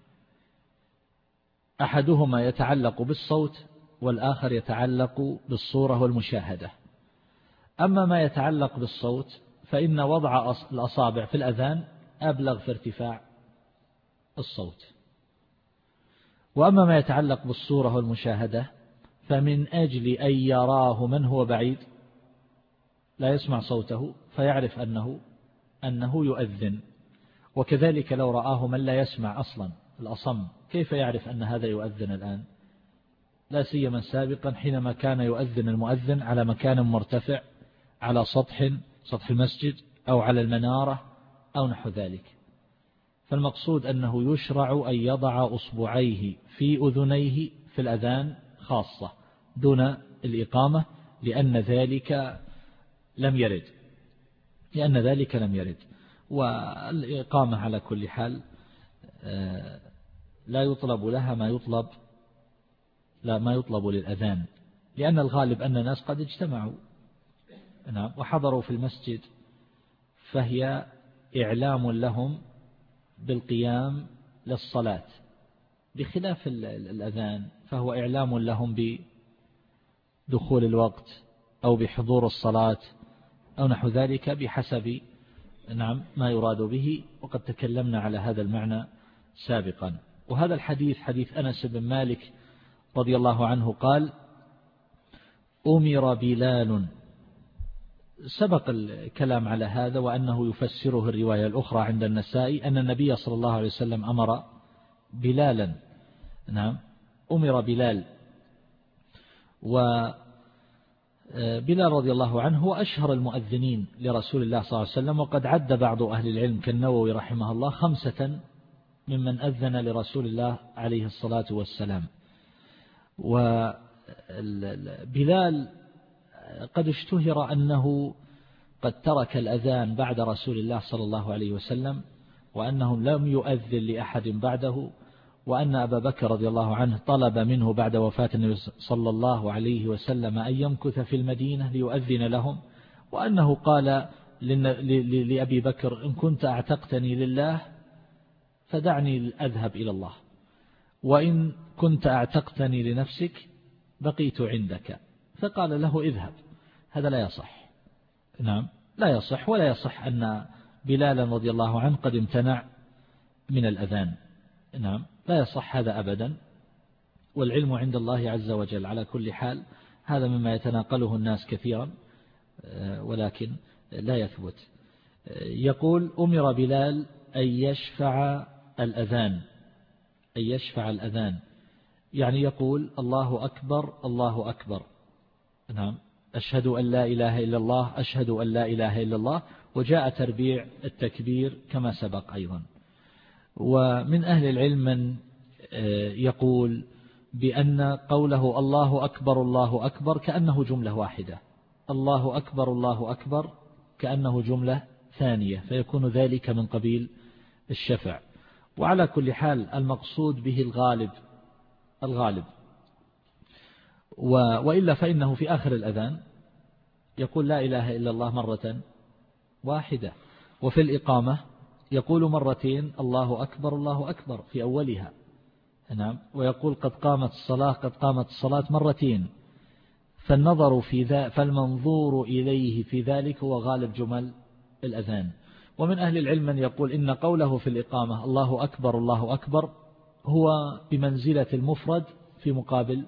أحدهما يتعلق بالصوت والآخر يتعلق بالصورة والمشاهدة. أما ما يتعلق بالصوت فإن وضع الأصابع في الأذان أبلغ في ارتفاع الصوت، وأما ما يتعلق بالصورة والمشاهدة فمن أجل أن يراه من هو بعيد لا يسمع صوته فيعرف أنه أنه يؤذن. وكذلك لو رآه من لا يسمع أصلا الأصم كيف يعرف أن هذا يؤذن الآن؟ لا سيما سابقا حينما كان يؤذن المؤذن على مكان مرتفع، على سطح سطح المسجد أو على المنارة أو نحو ذلك. فالمقصود أنه يشرع أن يضع أصبعيه في أذنيه في الأذان خاصة دون الإقامة، لأن ذلك لم يرد لأن ذلك لم يرد والإقامة على كل حال لا يطلب لها ما يطلب لا ما يطلب للأذان، لأن الغالب أن الناس قد اجتمعوا نعم وحضروا في المسجد، فهي إعلام لهم بالقيام للصلاة، بخلاف الأذان فهو إعلام لهم بدخول الوقت أو بحضور الصلاة أو نحو ذلك بحسب نعم ما يراد به، وقد تكلمنا على هذا المعنى سابقا. وهذا الحديث حديث أنس بن مالك رضي الله عنه قال: أمر بلال. سبق الكلام على هذا، وأنه يفسره الرواية الأخرى عند النسائي أن النبي صلى الله عليه وسلم أمر بلالا. نعم أمر بلال. وبلال رضي الله عنه هو أشهر المؤذنين لرسول الله صلى الله عليه وسلم، وقد عد بعض أهل العلم كالنووي رحمه الله خمسة ممن أذن لرسول الله عليه الصلاة والسلام. وبلال قد اشتهر أنه قد ترك الأذان بعد رسول الله صلى الله عليه وسلم، وأنه لم يؤذن لأحد بعده، وأن أبا بكر رضي الله عنه طلب منه بعد وفاة النبي صلى الله عليه وسلم أن يمكث في المدينة ليؤذن لهم، وأنه قال لأبي بكر: إن كنت أعتقتني لله فدعني أذهب إلى الله، وإن كنت أعتقتني لنفسك بقيت عندك. فقال له: اذهب. هذا لا يصح. نعم لا يصح، ولا يصح أن بلالا رضي الله عنه قد امتنع من الأذان. نعم لا يصح هذا أبدا، والعلم عند الله عز وجل. على كل حال هذا مما يتناقله الناس كثيرا ولكن لا يثبت. يقول: أمر بلال أن يشفع الأذان، أن يشفع الأذان، يعني يقول: الله أكبر الله أكبر. نعم أشهد أن لا إله إلا الله، أشهد أن لا إله إلا الله. وجاء تربيع التكبير كما سبق أيضا. ومن أهل العلم من يقول بأن قوله الله أكبر الله أكبر كأنه جملة واحدة، الله أكبر الله أكبر كأنه جملة ثانية، فيكون ذلك من قبيل الشفع. وعلى كل حال المقصود به الغالب الغالب وإلا فإنه في آخر الأذان يقول لا إله إلا الله مرة واحدة، وفي الإقامة يقول مرتين الله أكبر الله أكبر في أولها. نعم ويقول قد قامت الصلاة قد قامت الصلاة مرتين. فالنظر في ذا فالمنظور إليه في ذلك هو غالب جمل الأذان. ومن أهل العلم من يقول إن قوله في الإقامة الله أكبر الله أكبر هو بمنزلة المفرد في مقابل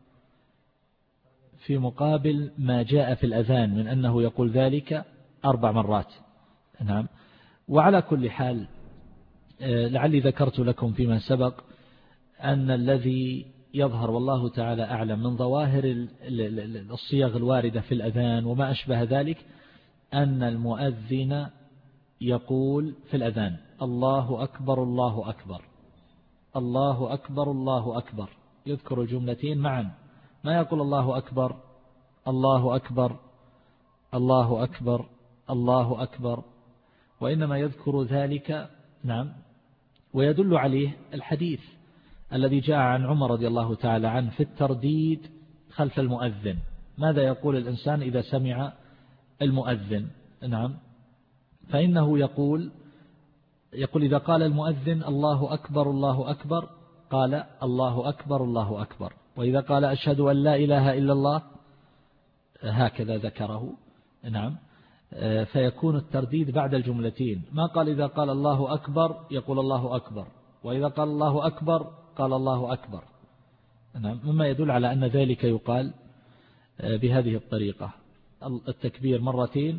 في مقابل ما جاء في الأذان من أنه يقول ذلك أربع مرات. نعم وعلى كل حال لعلي ذكرت لكم فيما سبق أن الذي يظهر والله تعالى أعلم من ظواهر الصيغ الواردة في الأذان وما أشبه ذلك أن المؤذن يقول في الأذان الله أكبر الله أكبر الله أكبر الله أكبر، يذكر الجملتين معا، ما يقول الله أكبر الله أكبر الله أكبر الله أكبر، وإنما يذكر ذلك. نعم ويدل عليه الحديث الذي جاء عن عمر رضي الله تعالى عنه في الترديد خلف المؤذن، ماذا يقول الإنسان إذا سمع المؤذن؟ نعم فإنه يقول يقول إذا قال المؤذن الله أكبر الله أكبر قال الله أكبر الله أكبر، وإذا قال أشهد أن لا إله إلا الله هكذا ذكره. نعم فيكون الترديد بعد الجملتين، ما قال إذا قال الله أكبر يقول الله أكبر، وإذا قال الله أكبر قال الله أكبر. نعم مما يدل على أن ذلك يقال بهذه الطريقة، التكبير مرتين،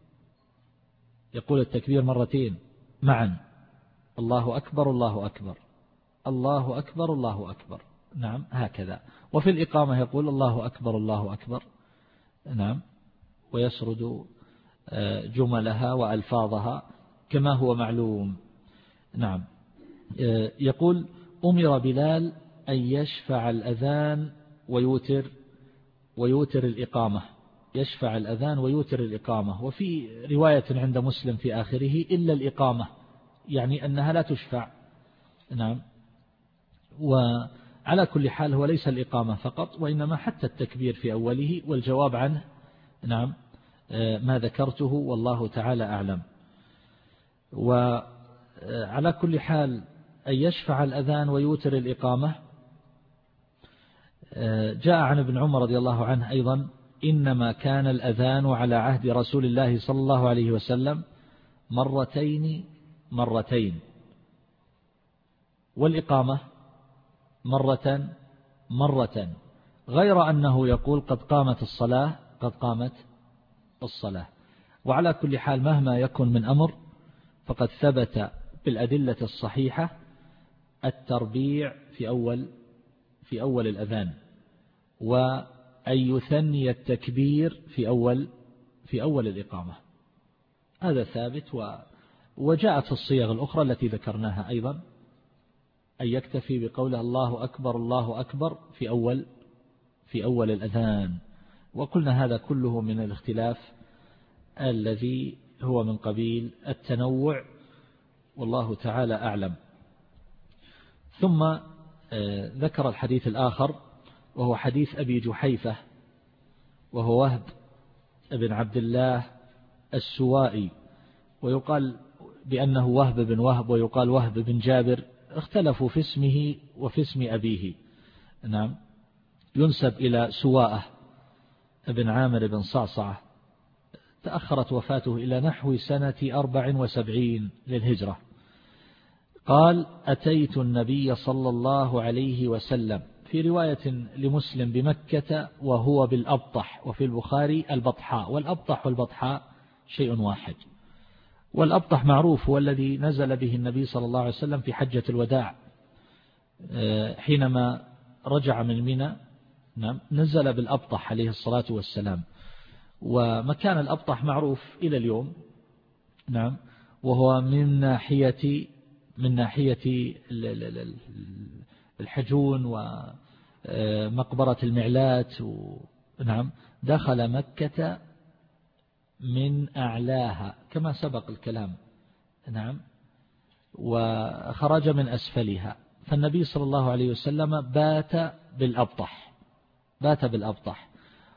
يقول التكبير مرتين معا الله أكبر الله أكبر الله أكبر الله أكبر. نعم هكذا. وفي الإقامة يقول الله أكبر الله أكبر. نعم ويسرد جملها وألفاظها كما هو معلوم. نعم يقول أمر بلال أن يشفع الأذان ويوتر ويوتر الإقامة، يشفع الأذان ويوتر الإقامة. وفي رواية عند مسلم في آخره إلا الإقامة، يعني أنها لا تشفع. نعم وعلى على كل حال هو ليس الإقامة فقط، وإنما حتى التكبير في أوله، والجواب عنه نعم ما ذكرته والله تعالى أعلم. وعلى كل حال أن يشفع الأذان ويوتر الإقامة. جاء عن ابن عمر رضي الله عنه أيضا: إنما كان الأذان على عهد رسول الله صلى الله عليه وسلم مرتين مرتين، والإقامة مرة مرة، غير أنه يقول قد قامت الصلاة قد قامت الصلاة. وعلى كل حال مهما يكن من أمر فقد ثبت بالأدلة الصحيحة التربيع في أول في أول الأذان، وأن يثني التكبير في أول في أول الإقامة، هذا ثابت. و وجاءت الصيغ الأخرى التي ذكرناها أيضا أن يكتفي بقوله الله أكبر الله أكبر في أول في أول الأذان. وقلنا هذا كله من الاختلاف الذي هو من قبيل التنوع، والله تعالى أعلم. ثم ذكر الحديث الآخر وهو حديث أبي جحيفة، وهو وهب بن عبد الله السوائي، ويقال بأنه وهب بن وهب، ويقال وهب بن جابر، اختلفوا في اسمه وفي اسم أبيه. نعم، ينسب إلى سواءة بن عامر بن صعصعة، تأخرت وفاته إلى نحو سنة أربع وسبعين للهجرة. قال: أتيت النبي صلى الله عليه وسلم، في رواية لمسلم بمكة وهو بالأبطح، وفي البخاري البطحاء، والأبطح والبطحاء شيء واحد. والأبطح معروف هو الذي نزل به النبي صلى الله عليه وسلم في حجة الوداع حينما رجع من منى. نعم، نزل بالأبطح عليه الصلاة والسلام، ومكان الأبطح معروف إلى اليوم. نعم، وهو من ناحية من ناحية الحجون ومقبرة المعلات. نعم، دخل مكة من أعلاها كما سبق الكلام. نعم، وخرج من أسفلها. فالنبي صلى الله عليه وسلم بات بالأبطح بات بالأبطح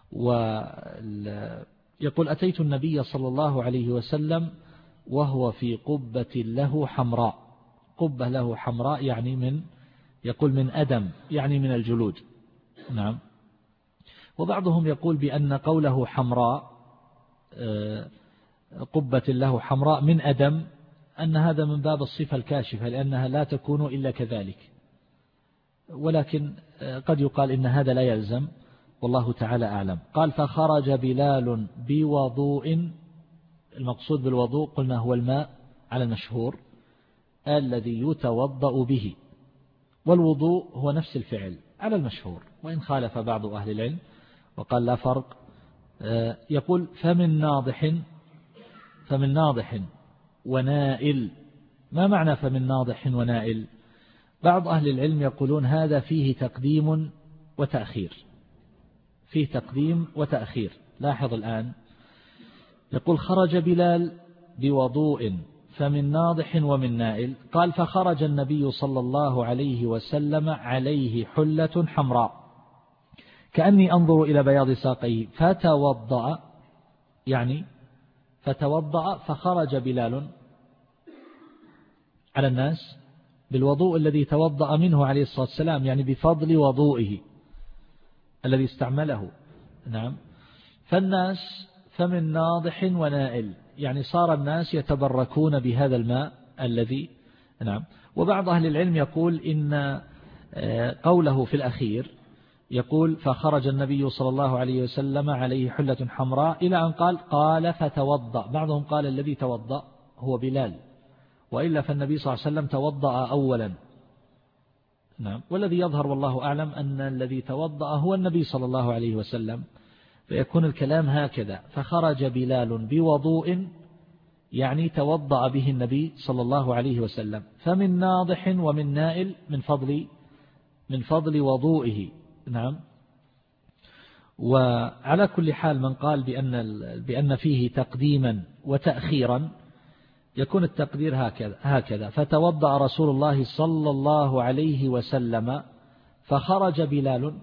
ويقول: أتيت النبي صلى الله عليه وسلم وهو في قبة له حمراء. قبة له حمراء يعني من يقول من أدم، يعني من الجلود. نعم، وبعضهم يقول بأن قوله حمراء، قبة له حمراء من أدم، أن هذا من باب الصفة الكاشفة، لأنها لا تكون إلا كذلك. ولكن قد يقال إن هذا لا يلزم، والله تعالى أعلم. قال: فخرج بلال بوضوء. المقصود بالوضوء قلنا هو الماء على المشهور الذي يتوضأ به، والوضوء هو نفس الفعل على المشهور، وإن خالف بعض أهل العلم وقال لا فرق. يقول: فمن ناضح فمن ناضح ونائل. ما معنى فمن ناضح ونائل؟ بعض أهل العلم يقولون هذا فيه تقديم وتأخير، فيه تقديم وتأخير. لاحظ الآن، يقول: خرج بلال بوضوء فمن ناضح ومن نائل. قال: فخرج النبي صلى الله عليه وسلم عليه حلة حمراء كأني أنظر إلى بياض ساقيه، فتوضأ، يعني فتوضأ فخرج بلال على الناس بالوضوء الذي توضأ منه عليه الصلاة والسلام، يعني بفضل وضوئه الذي استعمله. نعم، فالناس فمن ناضح ونائل، يعني صار الناس يتبركون بهذا الماء الذي. نعم، وبعض أهل العلم يقول إن قوله في الأخير يقول: فخرج النبي صلى الله عليه وسلم عليه حلة حمراء، إلى أن قال قال فتوضأ. بعضهم قال الذي توضأ هو بلال، وإلا فالنبي صلى الله عليه وسلم توضأ أولا. نعم، والذي يظهر والله أعلم أن الذي توضأ هو النبي صلى الله عليه وسلم، فيكون الكلام هكذا: فخرج بلال بوضوء، يعني توضأ به النبي صلى الله عليه وسلم، فمن ناضح ومن نائل، من فضل من فضل وضوئه. نعم، وعلى كل حال من قال بأن بأن فيه تقديما وتأخيرا يكون التقدير هكذا هكذا فتوضأ رسول الله صلى الله عليه وسلم فخرج بلال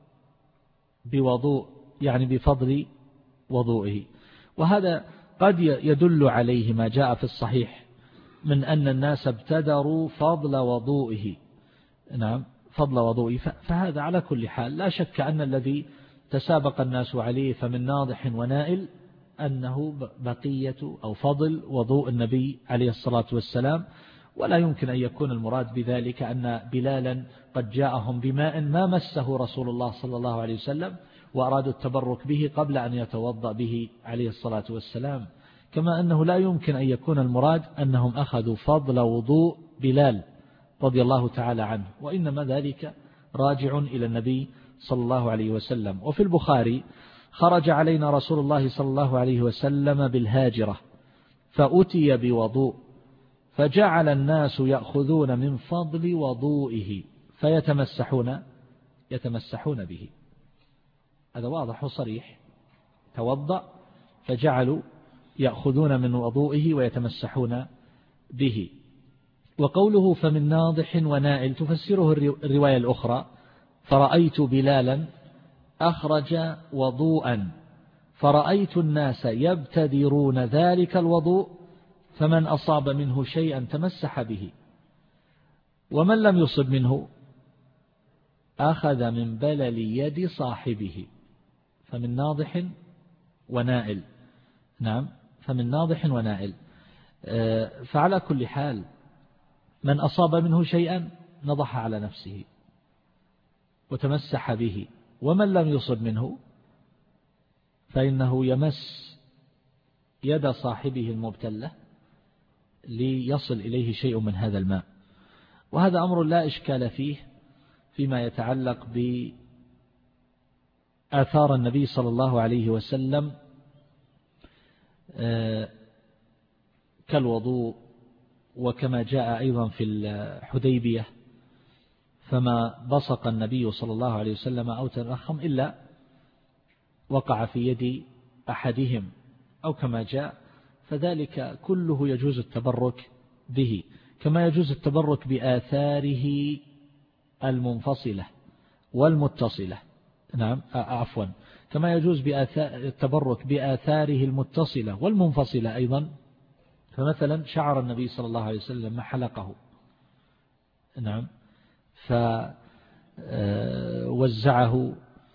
بوضوء يعني بفضل وضوئه. وهذا قد يدل عليه ما جاء في الصحيح من أن الناس ابتدروا فضل وضوئه. نعم فضل وضوئه. فهذا على كل حال لا شك أن الذي تسابق الناس عليه فمن ناضح ونائل أنه بقية أو فضل وضوء النبي عليه الصلاة والسلام. ولا يمكن أن يكون المراد بذلك أن بلالا قد جاءهم بماء ما مسه رسول الله صلى الله عليه وسلم وأرادوا التبرك به قبل أن يتوضأ به عليه الصلاة والسلام. كما أنه لا يمكن أن يكون المراد أنهم أخذوا فضل وضوء بلال رضي الله تعالى عنه، وإنما ذلك راجع إلى النبي صلى الله عليه وسلم. وفي البخاري: خرج علينا رسول الله صلى الله عليه وسلم بالهاجرة فأتي بوضوء فجعل الناس يأخذون من فضل وضوئه فيتمسحون يتمسحون به. هذا واضح وصريح، توضأ فجعلوا يأخذون من وضوئه ويتمسحون به. وقوله فمن ناضح ونائل تفسره الرواية الأخرى: فرأيت بلالا أخرج وضوءا فرأيت الناس يبتدرون ذلك الوضوء فمن أصاب منه شيئا تمسح به ومن لم يصب منه أخذ من بلل يد صاحبه. فمن ناضح ونائل. نعم فمن ناضح ونائل. فعلى كل حال من أصاب منه شيئا نضح على نفسه وتمسح به، ومن لم يصب منه فإنه يمس يد صاحبه المبتلة ليصل إليه شيء من هذا الماء. وهذا أمر لا إشكال فيه فيما يتعلق بآثار النبي صلى الله عليه وسلم كالوضوء، وكما جاء أيضا في الحديبية فما بصق النبي صلى الله عليه وسلم أو ترخم إلا وقع في يد أحدهم أو كما جاء، فذلك كله يجوز التبرك به، كما يجوز التبرك بآثاره المنفصلة والمتصلة. نعم عفوا كما يجوز التبرك بآثاره المتصلة والمنفصلة أيضا. فمثلا شعر النبي صلى الله عليه وسلم ما حلقه، نعم فوزعه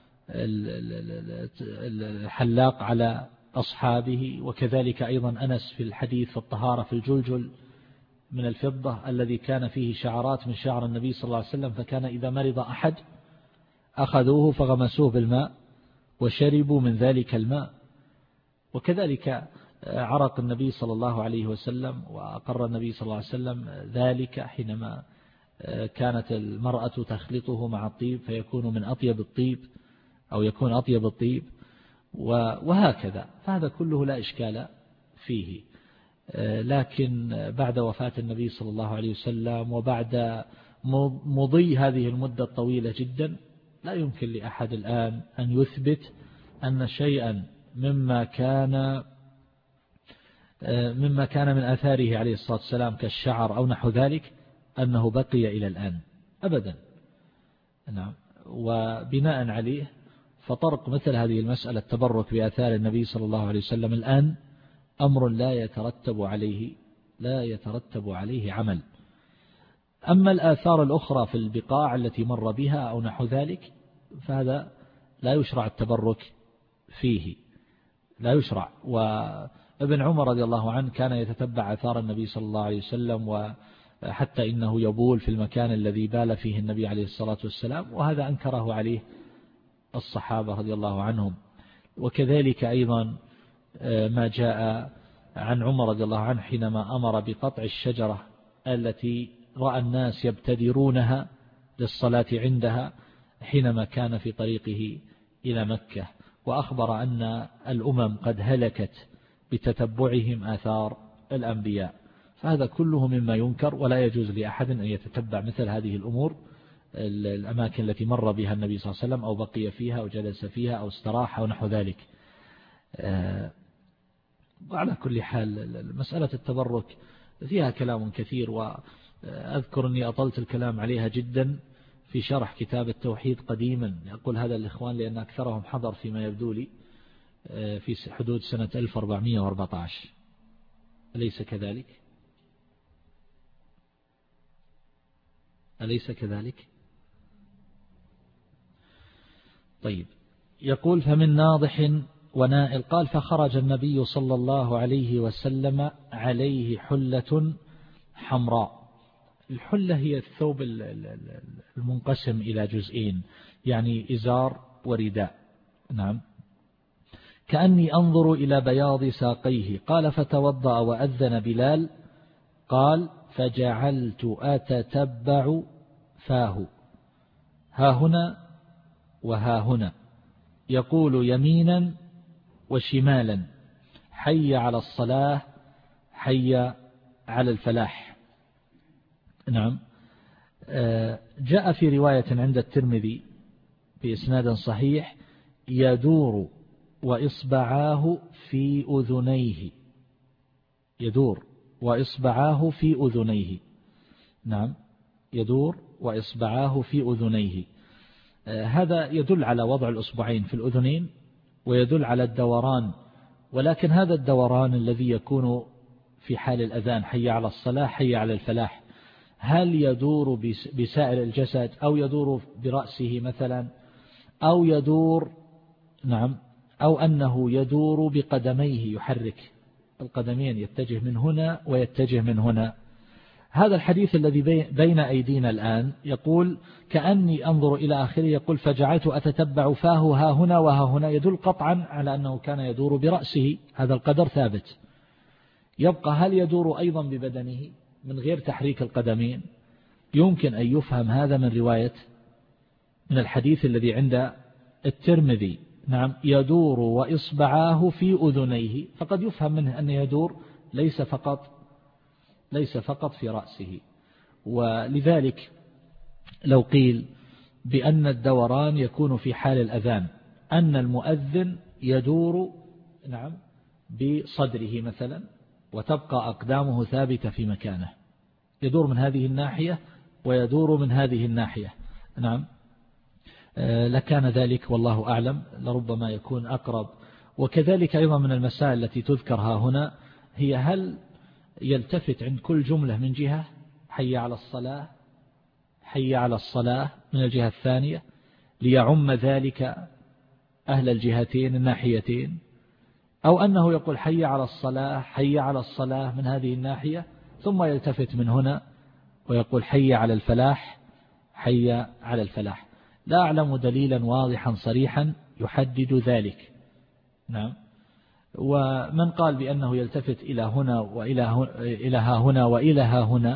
الحلاق على أصحابه، وكذلك أيضا أنس في الحديث في الطهارة في الجلجل من الفضة الذي كان فيه شعرات من شعر النبي صلى الله عليه وسلم، فكان إذا مرض أحد أخذوه فغمسوه بالماء وشربوا من ذلك الماء. وكذلك عرق النبي صلى الله عليه وسلم، وأقر النبي صلى الله عليه وسلم ذلك حينما كانت المرأة تخلطه مع الطيب فيكون من أطيب الطيب أو يكون أطيب الطيب، وهكذا. فهذا كله لا إشكال فيه. لكن بعد وفاة النبي صلى الله عليه وسلم وبعد مضي هذه المدة الطويلة جدا لا يمكن لأحد الآن أن يثبت أن شيئا مما كان مما كان من آثاره عليه الصلاة والسلام كالشعر أو نحو ذلك أنه بقي إلى الآن أبدا. نعم. وبناء عليه فطرق مثل هذه المسألة التبرك بآثار النبي صلى الله عليه وسلم الآن أمر لا يترتب عليه لا يترتب عليه عمل. أما الآثار الأخرى في البقاع التي مر بها أو نحو ذلك فهذا لا يشرع التبرك فيه، لا يشرع. وابن عمر رضي الله عنه كان يتتبع آثار النبي صلى الله عليه وسلم، وحتى إنه يبول في المكان الذي بال فيه النبي عليه الصلاة والسلام، وهذا أنكره عليه الصحابة رضي الله عنهم. وكذلك أيضا ما جاء عن عمر رضي الله عنه حينما أمر بقطع الشجرة التي رأى الناس يبتدرونها للصلاة عندها حينما كان في طريقه إلى مكة، وأخبر أن الأمم قد هلكت بتتبعهم آثار الأنبياء. فهذا كله مما ينكر، ولا يجوز لأحد أن يتتبع مثل هذه الأمور، الأماكن التي مر بها النبي صلى الله عليه وسلم أو بقي فيها أو جلس فيها أو استراح أو نحو ذلك. وعلى كل حال مسألة التبرك فيها كلام كثير، وأذكر أني أطلت الكلام عليها جدا في شرح كتاب التوحيد قديما، أقول هذا الإخوان لأن أكثرهم حضر فيما يبدو لي في حدود سنة ألف وأربعمائة وأربعة عشر، أليس كذلك؟ أليس كذلك؟ طيب، يقول فمن ناضح ونائل قال فخرج النبي صلى الله عليه وسلم عليه حلة حمراء. الحلة هي الثوب المنقسم إلى جزئين، يعني إزار ورداء. نعم. كأني أنظر إلى بياض ساقيه. قال فتوضأ وأذن بلال. قال فجعلت أتتبع فاه ها هنا وها هنا يقول يمينا وشمالا حي على الصلاة حي على الفلاح. نعم. جاء في رواية عند الترمذي بإسناد صحيح يدور وإصبعاه في أذنيه، يدور وإصبعاه في أذنيه. نعم، يدور وإصبعاه في أذنيه. هذا يدل على وضع الأصبعين في الأذنين ويدل على الدوران، ولكن هذا الدوران الذي يكون في حال الأذان حي على الصلاة حي على الفلاح، هل يدور بسائر الجسد أو يدور برأسه مثلا أو يدور نعم أو أنه يدور بقدميه، يحرك القدمين يتجه من هنا ويتجه من هنا. هذا الحديث الذي بين أيدينا الآن يقول كأني أنظر إلى آخره، يقول فجعلت أتتبع فاه ها هنا وها هنا، يدل قطعا على أنه كان يدور برأسه، هذا القدر ثابت. يبقى هل يدور أيضا ببدنه من غير تحريك القدمين؟ يمكن أن يفهم هذا من رواية من الحديث الذي عند الترمذي. نعم، يدور وإصبعاه في أذنيه، فقد يفهم منه أن يدور ليس فقط ليس فقط في رأسه. ولذلك لو قيل بأن الدوران يكون في حال الأذان، أن المؤذن يدور نعم بصدره مثلا وتبقى أقدامه ثابتة في مكانه، يدور من هذه الناحية ويدور من هذه الناحية. نعم، لكان ذلك والله أعلم لربما يكون أقرب. وكذلك أيضا من المسائل التي تذكرها هنا هي هل يلتفت عند كل جملة من جهة حي على الصلاة حي على الصلاة من الجهة الثانية ليعم ذلك أهل الجهتين الناحيتين، أو أنه يقول حي على الصلاة حي على الصلاة من هذه الناحية ثم يلتفت من هنا ويقول حي على الفلاح حي على الفلاح. لا أعلم دليلا واضحا صريحا يحدد ذلك. نعم. ومن قال بأنه يلتفت إلى هنا وإلى إلى ها هنا وإلى ها هنا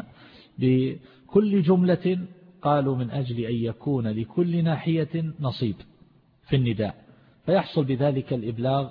بكل جملة، قالوا من أجل أن يكون لكل ناحية نصيب في النداء، فيحصل بذلك الإبلاغ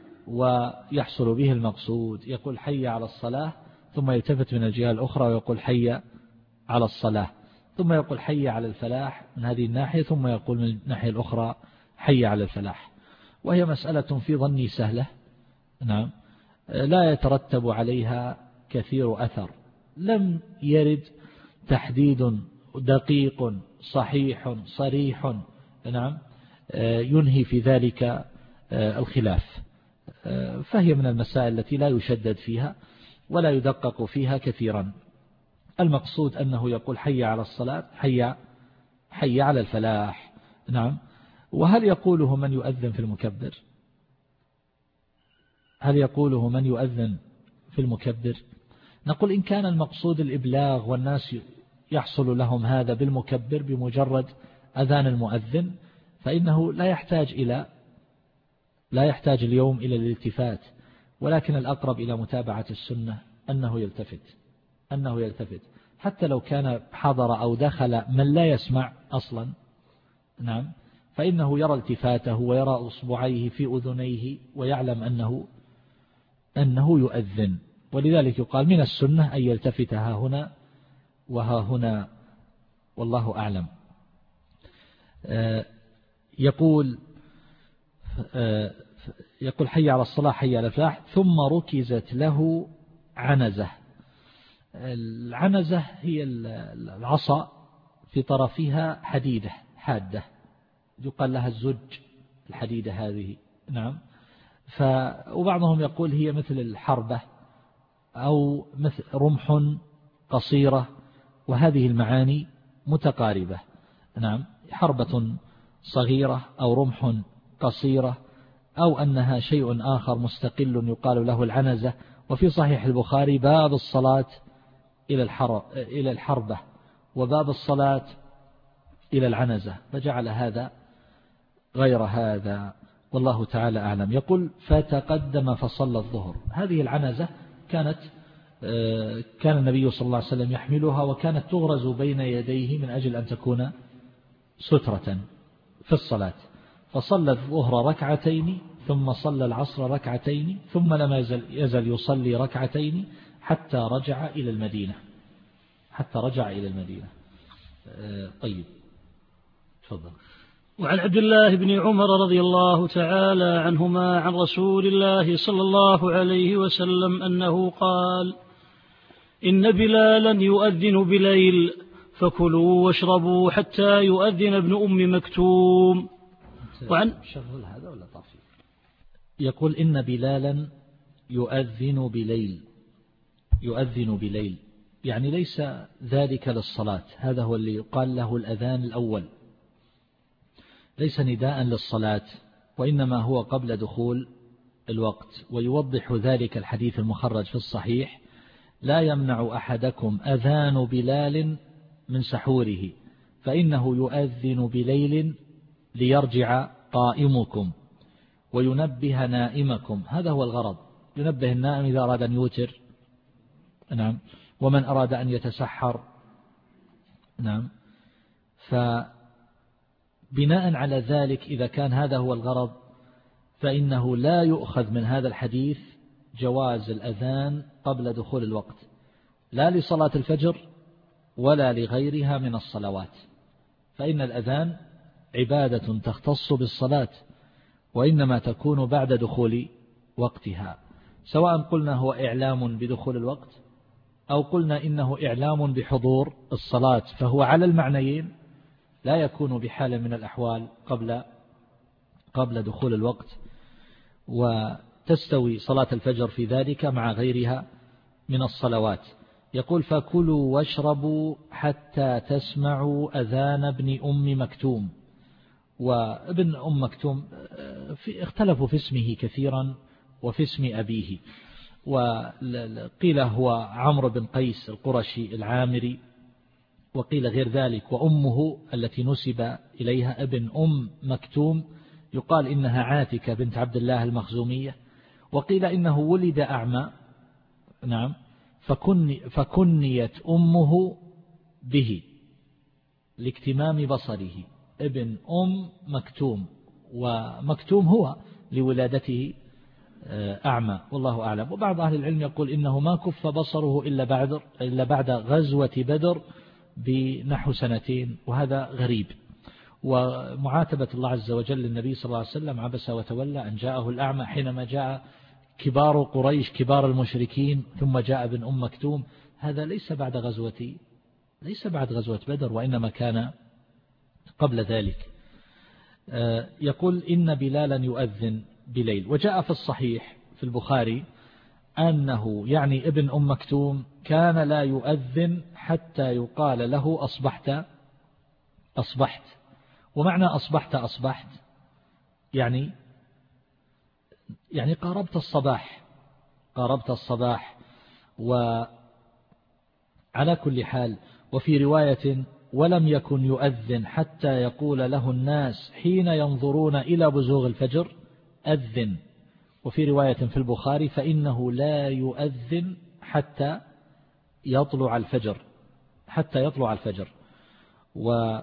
ويحصل به المقصود. يقول حي على الصلاة ثم يلتفت من الجهة الأخرى ويقول حي على الصلاة، ثم يقول حي على الفلاح من هذه الناحية ثم يقول من الناحية الأخرى حي على الفلاح. وهي مسألة في ظني سهلة. نعم، لا يترتب عليها كثير أثر، لم يرد تحديد دقيق صحيح صريح نعم ينهي في ذلك الخلاف، فهي من المسائل التي لا يشدد فيها ولا يدقق فيها كثيرا. المقصود أنه يقول حي على الصلاة حي حي على الفلاح. نعم. وهل يقوله من يؤذن في المكبر؟ هل يقوله من يؤذن في المكبر؟ نقول إن كان المقصود الإبلاغ والناس يحصل لهم هذا بالمكبر بمجرد أذان المؤذن، فإنه لا يحتاج إلى لا يحتاج اليوم إلى الالتفات، ولكن الأقرب إلى متابعة السنة أنه يلتفت أنه يلتفت حتى لو كان حضر أو دخل من لا يسمع أصلا. نعم، فإنه يرى التفاته ويرى أصبعيه في أذنيه ويعلم أنه أنه يؤذن. ولذلك يقال من السنة أن يلتفت ها هنا وها هنا، والله أعلم. يقول يقول حي على الصلاة حي على الفلاح ثم ركزت له عنزة. العنزة هي العصا في طرفها حديدة حادة يقال لها الزج، الحديدة هذه. نعم. ف وبعضهم يقول هي مثل الحربة أو مثل رمح قصيرة، وهذه المعاني متقاربة. نعم. حربة صغيرة أو رمح قصيرة، أو أنها شيء آخر مستقل يقال له العنزة. وفي صحيح البخاري باب الصلاة إلى الحربة وباب الصلاة إلى العنزة، فجعل هذا غير هذا، والله تعالى أعلم. يقول فتقدم فصلى الظهر. هذه العنزة كانت كان النبي صلى الله عليه وسلم يحملها، وكانت تغرز بين يديه من أجل أن تكون سترة في الصلاة. فصلى الظهر ركعتين ثم صلى العصر ركعتين ثم لم يزل, يزل يصلي ركعتين حتى رجع إلى المدينة حتى رجع إلى المدينة. طيب تفضل. وعن عبد الله بن عمر رضي الله تعالى عنهما عن رسول الله صلى الله عليه وسلم أنه قال: إن بلالا يؤذن بليل فكلوا واشربوا حتى يؤذن ابن أم مكتوم. وعن شغل هذا ولا طافي. يقول إن بلالا يؤذن بليل يؤذن بليل يعني ليس ذلك للصلاة، هذا هو اللي يقال له الأذان الأول، ليس نداء للصلاة، وإنما هو قبل دخول الوقت. ويوضح ذلك الحديث المخرج في الصحيح: لا يمنع أحدكم أذان بلال من سحوره فإنه يؤذن بليل ليرجع قائمكم وينبه نائمكم. هذا هو الغرض، ينبه النائم إذا أراد أن يوتر، نعم، ومن أراد أن يتسحر، نعم. فبناء على ذلك إذا كان هذا هو الغرض فإنه لا يؤخذ من هذا الحديث جواز الأذان قبل دخول الوقت، لا لصلاة الفجر ولا لغيرها من الصلوات، فإن الأذان عبادة تختص بالصلاة، وإنما تكون بعد دخول وقتها، سواء قلنا هو إعلام بدخول الوقت أو قلنا إنه إعلام بحضور الصلاة، فهو على المعنيين لا يكون بحال من الأحوال قبل قبل دخول الوقت، وتستوي صلاة الفجر في ذلك مع غيرها من الصلوات. يقول: فكلوا واشربوا حتى تسمعوا أذان ابن أم مكتوم. وابن أم مكتوم في اختلفوا في اسمه كثيرا وفي اسم أبيه، وقيل هو عمرو بن قيس القرشي العامري، وقيل غير ذلك. وأمه التي نسب إليها ابن أم مكتوم يقال إنها عاتكة بنت عبد الله المخزومية، وقيل إنه ولد أعمى، نعم، فكن فكنيت أمه به لاكتمام بصره، ابن أم مكتوم، ومكتوم هو لولادته أعمى، والله أعلم. وبعض أهل العلم يقول إنه ما كف بصره إلا بعد إلا بعد غزوة بدر بنحو سنتين، وهذا غريب. ومعاتبة الله عز وجل للنبي صلى الله عليه وسلم: عبس وتولى أن جاءه الأعمى، حينما جاء كبار قريش كبار المشركين ثم جاء ابن أم مكتوم. هذا ليس بعد غزوة ليس بعد غزوة بدر، وإنما كان قبل ذلك. يقول: إن بلالا يؤذن بليل. وجاء في الصحيح في البخاري أنه يعني ابن أم مكتوم كان لا يؤذن حتى يقال له أصبحت أصبحت. ومعنى أصبحت أصبحت يعني يعني قاربت الصباح قاربت الصباح. وعلى كل حال، وفي رواية: ولم يكن يؤذن حتى يقول له الناس حين ينظرون إلى بزوغ الفجر أذن. وفي رواية في البخاري: فإنه لا يؤذن حتى يطلع الفجر حتى يطلع الفجر. و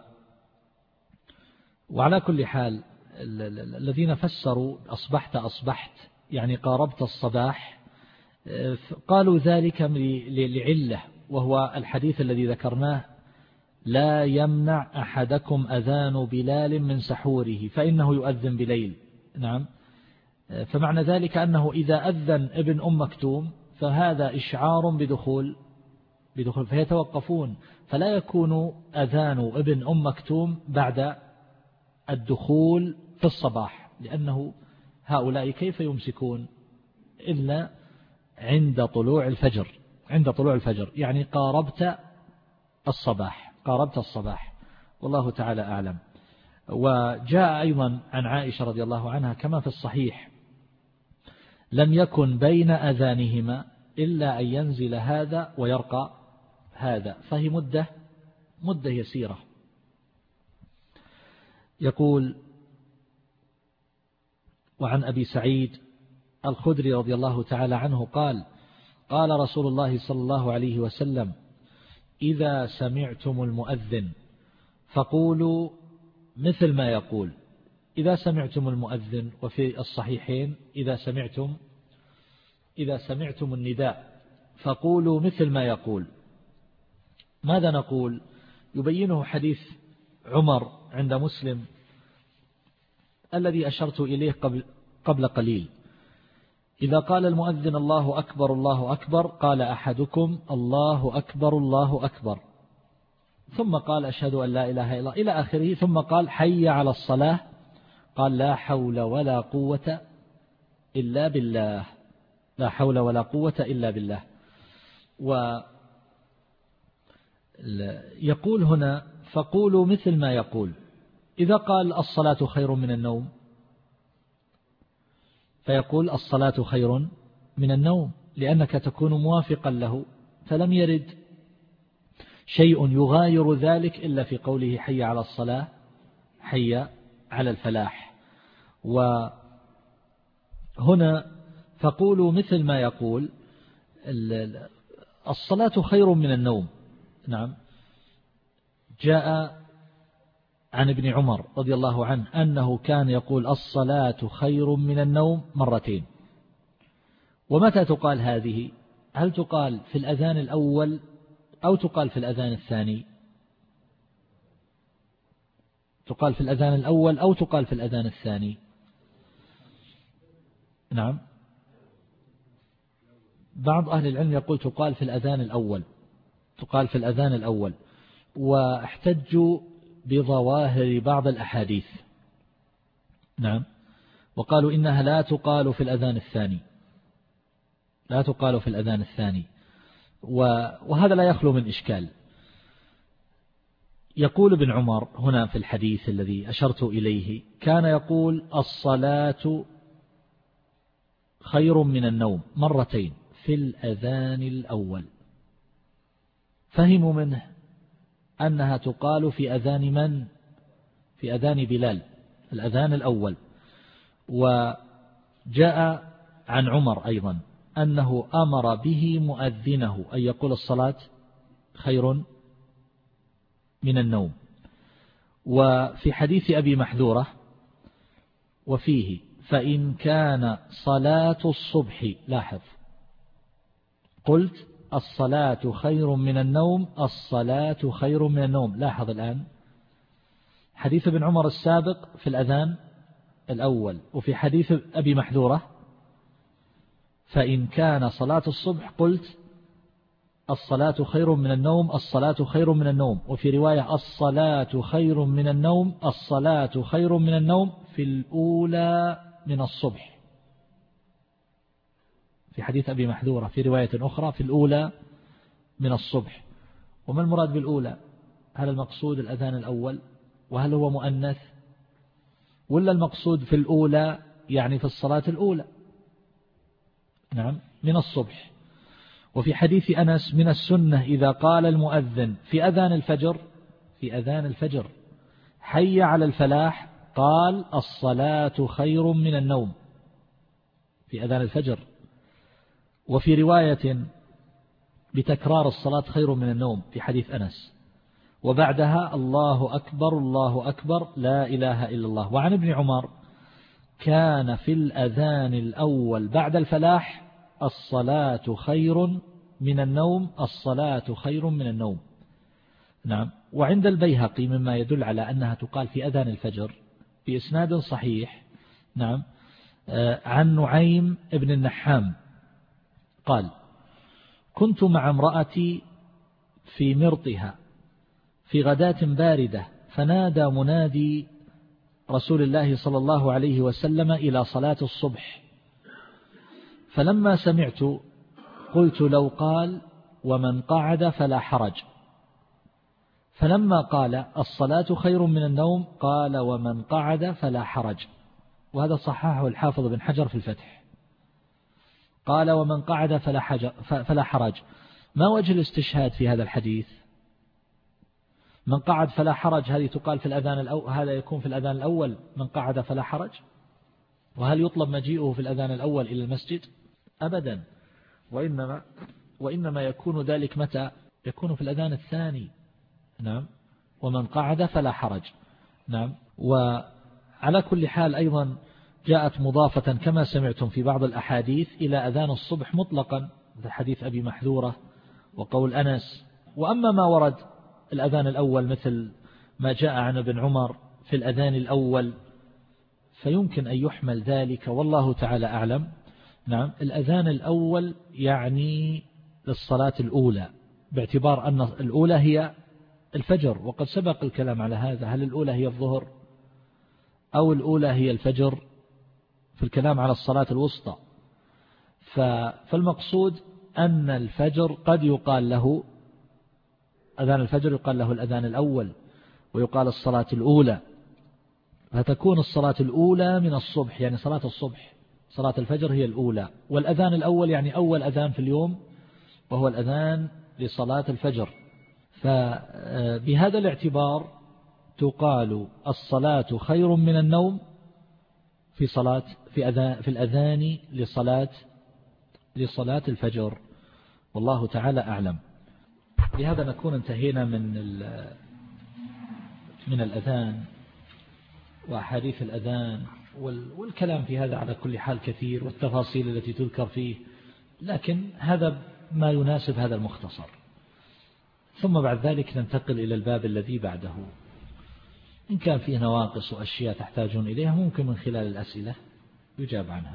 وعلى كل حال الذين فسروا أصبحت أصبحت يعني قاربت الصباح قالوا ذلك لعلة، وهو الحديث الذي ذكرناه: لا يمنع أحدكم أذان بلال من سحوره فإنه يؤذن بليل. نعم. فمعنى ذلك أنه إذا أذن ابن أم مكتوم فهذا إشعار بدخول بدخول فيتوقفون، فلا يكون أذان ابن أم مكتوم بعد الدخول في الصباح، لأنه هؤلاء كيف يمسكون إلا عند طلوع الفجر، عند طلوع الفجر يعني قاربت الصباح، قاربت الصباح، والله تعالى أعلم. وجاء أيضا عن عائشة رضي الله عنها كما في الصحيح: لم يكن بين أذانهما إلا أن ينزل هذا ويرقى هذا، فهي مدة مدة يسيرة. يقول: وعن أبي سعيد الخدري رضي الله تعالى عنه قال: قال رسول الله صلى الله عليه وسلم: إذا سمعتم المؤذن فقولوا مثل ما يقول. إذا سمعتم المؤذن، وفي الصحيحين: إذا سمعتم إذا سمعتم النداء فقولوا مثل ما يقول. ماذا نقول؟ يبينه حديث عمر عند مسلم الذي أشرت إليه قبل قبل قليل: إذا قال المؤذن الله أكبر الله أكبر قال أحدكم الله أكبر الله أكبر، ثم قال أشهد أن لا إله إلا الله إلى آخره، ثم قال حي على الصلاة قال لا حول ولا قوة إلا بالله، لا حول ولا قوة إلا بالله. ويقول هنا: فقولوا مثل ما يقول. إذا قال الصلاة خير من النوم فيقول الصلاة خير من النوم، لأنك تكون موافقا له، فلم يرد شيء يغاير ذلك إلا في قوله حي على الصلاة حي على الفلاح. وهنا فقولوا مثل ما يقول، الصلاة خير من النوم. نعم، جاء عن ابن عمر رضي الله عنه أنه كان يقول الصلاة خير من النوم مرتين. ومتى تقال هذه؟ هل تقال في الأذان الأول أو تقال في الأذان الثاني؟ تقال في الأذان الأول أو تقال في الأذان الثاني؟ نعم، بعض أهل العلم يقول تقال في الأذان الأول، تقال في الأذان الأول، واحتجوا بظواهر بعض الأحاديث. نعم، وقالوا إنها لا تقال في الأذان الثاني، لا تقال في الأذان الثاني، وهذا لا يخلو من إشكال. يقول ابن عمر هنا في الحديث الذي أشرت إليه: كان يقول الصلاة خير من النوم مرتين في الأذان الأول. فهموا منه أنها تقال في أذان من؟ في أذان بلال، الأذان الأول. وجاء عن عمر أيضا أنه أمر به مؤذنه أن يقول الصلاة خير من النوم. وفي حديث أبي محذورة وفيه: فإن كان صلاة الصبح، لاحظ قلت الصلاة خير من النوم، الصلاة خير من النوم، لاحظ الآن حديث ابن عمر السابق في الأذان الأول، وفي حديث أبي محذورة فإن كان صلاة الصبح قلت الصلاة خير من النوم، الصلاة خير من النوم، وفي رواية الصلاة خير من النوم، الصلاة خير من النوم في الأولى من الصبح. في حديث أبي محذورة في رواية أخرى في الأولى من الصبح. وما المراد بالأولى؟ هل المقصود الأذان الأول وهل هو مؤنث، ولا المقصود في الأولى يعني في الصلاة الأولى؟ نعم، من الصبح. وفي حديث أنس: من السنة إذا قال المؤذن في أذان الفجر، في أذان الفجر حي على الفلاح قال الصلاة خير من النوم، في أذان الفجر. وفي رواية بتكرار الصلاة خير من النوم في حديث أنس، وبعدها الله أكبر الله أكبر لا إله إلا الله. وعن ابن عمر: كان في الأذان الأول بعد الفلاح الصلاة خير من النوم، الصلاة خير من النوم. نعم. وعند البيهقي مما يدل على أنها تقال في أذان الفجر بإسناد صحيح، نعم، عن نعيم ابن النحام قال: كنت مع امرأتي في مرطها في غداة باردة فنادى منادي رسول الله صلى الله عليه وسلم إلى صلاة الصبح، فلما سمعت قلت لو قال ومن قعد فلا حرج، فلما قال الصلاة خير من النوم قال ومن قعد فلا حرج. وهذا صححه الحافظ بن حجر في الفتح، قال ومن قعد فلا, فلا حرج. ما وجه الاستشهاد في هذا الحديث؟ من قعد فلا حرج هذه تقال في الأذان الأول، هذا يكون في الأذان الأول من قعد فلا حرج؟ وهل يطلب مجيئه في الأذان الأول إلى المسجد؟ أبدا، وإنما, وإنما يكون ذلك متى؟ يكون في الأذان الثاني. نعم، ومن قعد فلا حرج. نعم. وعلى كل حال أيضا جاءت مضافة كما سمعتم في بعض الأحاديث إلى أذان الصبح مطلقا، مثل حديث أبي محذورة وقول أنس. وأما ما ورد الأذان الأول مثل ما جاء عن ابن عمر في الأذان الأول فيمكن أن يحمل ذلك والله تعالى أعلم. نعم، الأذان الأول يعني للصلاة الأولى، باعتبار أن الأولى هي الفجر، وقد سبق الكلام على هذا، هل الأولى هي الظهر أو الأولى هي الفجر في الكلام على الصلاة الوسطى. فالمقصود أن الفجر قد يقال له أذان الفجر، يقال له الأذان الأول ويقال الصلاة الأولى، فتكون الصلاة الأولى من الصبح يعني صلاة الصبح، صلاة الفجر هي الأولى، والأذان الأول يعني أول أذان في اليوم وهو الأذان لصلاة الفجر. فبهذا الاعتبار تقال الصلاة خير من النوم في صلاة في أذان في الأذان لصلاة لصلاة الفجر، والله تعالى أعلم. بهذا نكون انتهينا من من الأذان وأحاديث الأذان، والكلام في هذا على كل حال كثير والتفاصيل التي تذكر فيه، لكن هذا ما يناسب هذا المختصر. ثم بعد ذلك ننتقل إلى الباب الذي بعده، إن كان فيه نواقص وأشياء تحتاجون إليها ممكن من خلال الأسئلة يجاب عنها.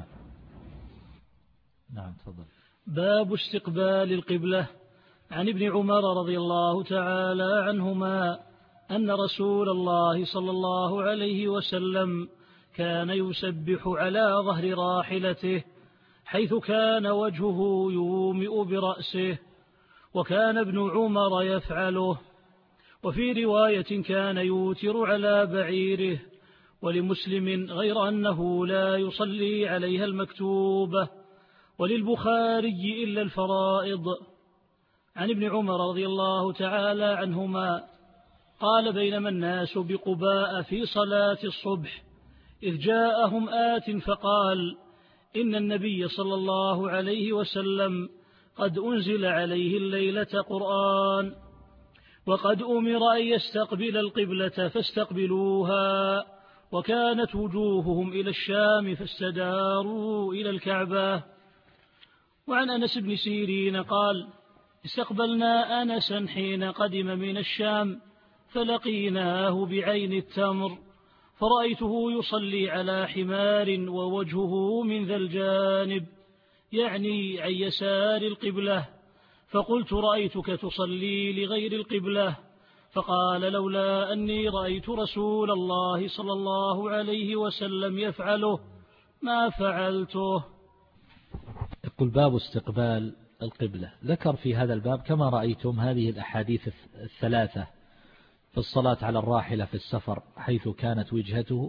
نعم تفضل. باب استقبال القبلة. عن ابن عمر رضي الله تعالى عنهما أن رسول الله صلى الله عليه وسلم كان يسبح على ظهر راحلته حيث كان وجهه يومئ برأسه، وكان ابن عمر يفعله. وفي رواية كان يوتر على بعيره، ولمسلم غير أنه لا يصلي عليها المكتوبة، وللبخاري إلا الفرائض. عن ابن عمر رضي الله تعالى عنهما قال بينما الناس بقباء في صلاة الصبح إذ جاءهم آت فقال إن النبي صلى الله عليه وسلم قد أنزل عليه الليلة قرآن، وقد أمر أن يستقبل القبلة فاستقبلوها، وكانت وجوههم إلى الشام فاستداروا إلى الكعبة. وعن أنس بن سيرين قال استقبلنا أنسا حين قدم من الشام فلقيناه بعين التمر، فرأيته يصلي على حمار ووجهه من ذا الجانب، يعني عن يسار القبلة، فقلت رأيتك تصلي لغير القبلة، فقال لولا أني رأيت رسول الله صلى الله عليه وسلم يفعله ما فعلته. يقول باب استقبال القبلة. ذكر في هذا الباب كما رأيتم هذه الأحاديث الثلاثة في الصلاة على الراحلة في السفر حيث كانت وجهته،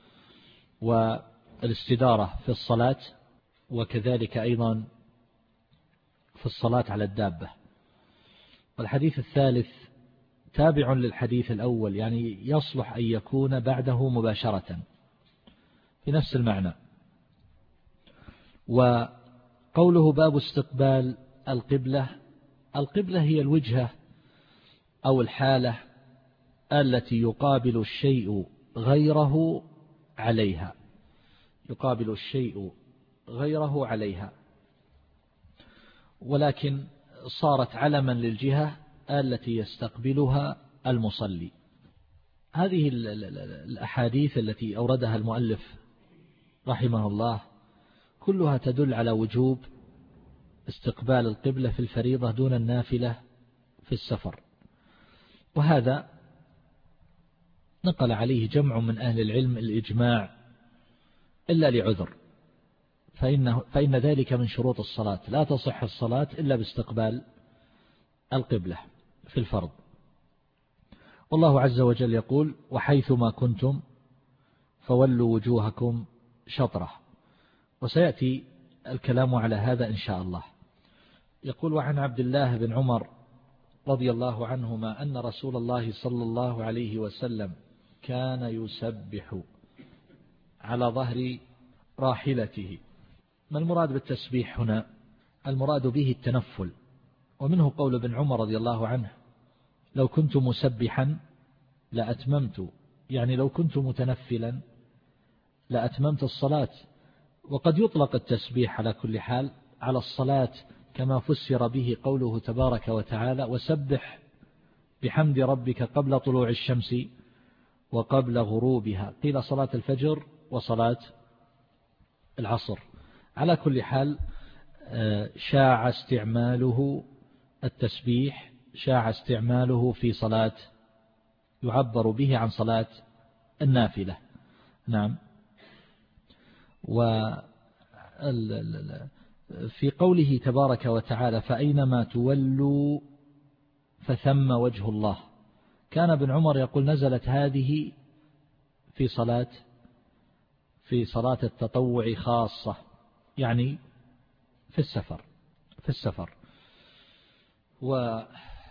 والاستدارة في الصلاة، وكذلك أيضا في الصلاة على الدابة. والحديث الثالث تابع للحديث الأول، يعني يصلح أن يكون بعده مباشرة في نفس المعنى. وقوله باب استقبال القبلة، القبلة هي الوجهة أو الحالة التي يقابل الشيء غيره عليها، يقابل الشيء غيره عليها، ولكن صارت علما للجهة التي يستقبلها المصلي. هذه الأحاديث التي أوردها المؤلف رحمه الله كلها تدل على وجوب استقبال القبلة في الفريضة دون النافلة في السفر. وهذا نقل عليه جمع من أهل العلم الإجماع إلا لعذر، فإنه فإن ذلك من شروط الصلاة، لا تصح الصلاة إلا باستقبال القبلة في الفرض. والله عز وجل يقول: وحيثما كنتم فولوا وجوهكم شطرة. وسيأتي الكلام على هذا إن شاء الله. يقول: وعن عبد الله بن عمر رضي الله عنهما أن رسول الله صلى الله عليه وسلم كان يسبح على ظهر راحلته. ما المراد بالتسبيح هنا؟ المراد به التنفل، ومنه قول ابن عمر رضي الله عنه: لو كنت مسبحا لأتممت، يعني لو كنت متنفلا لأتممت الصلاة. وقد يطلق التسبيح على كل حال على الصلاة، كما فسر به قوله تبارك وتعالى: وسبح بحمد ربك قبل طلوع الشمس وقبل غروبها. قيل صلاة الفجر وصلاة العصر. على كل حال شاع استعماله التسبيح، شاع استعماله في صلاة يعبر به عن صلاة النافلة. نعم. وفي قوله تبارك وتعالى: فأينما تولوا فثم وجه الله، كان ابن عمر يقول: نزلت هذه في صلاة في صلاة التطوع خاصة، يعني في السفر في السفر ومع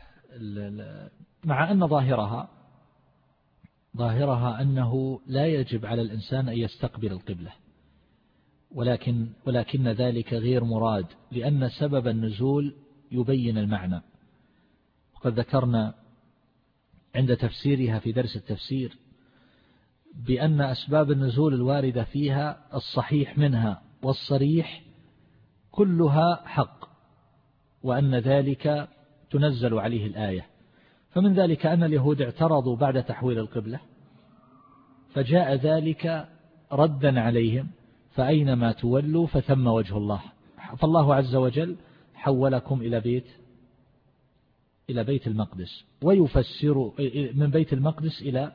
أن ظاهرها ظاهرها أنه لا يجب على الإنسان أن يستقبل القبلة، ولكن ولكن ذلك غير مراد، لأن سبب النزول يبين المعنى. وقد ذكرنا عند تفسيرها في درس التفسير بأن أسباب النزول الواردة فيها الصحيح منها والصريح كلها حق، وأن ذلك تنزل عليه الآية. فمن ذلك أن اليهود اعترضوا بعد تحويل القبلة، فجاء ذلك ردا عليهم: فأينما تولوا فثم وجه الله. فالله عز وجل حولكم إلى بيت إلى بيت المقدس، ويفسر من بيت المقدس إلى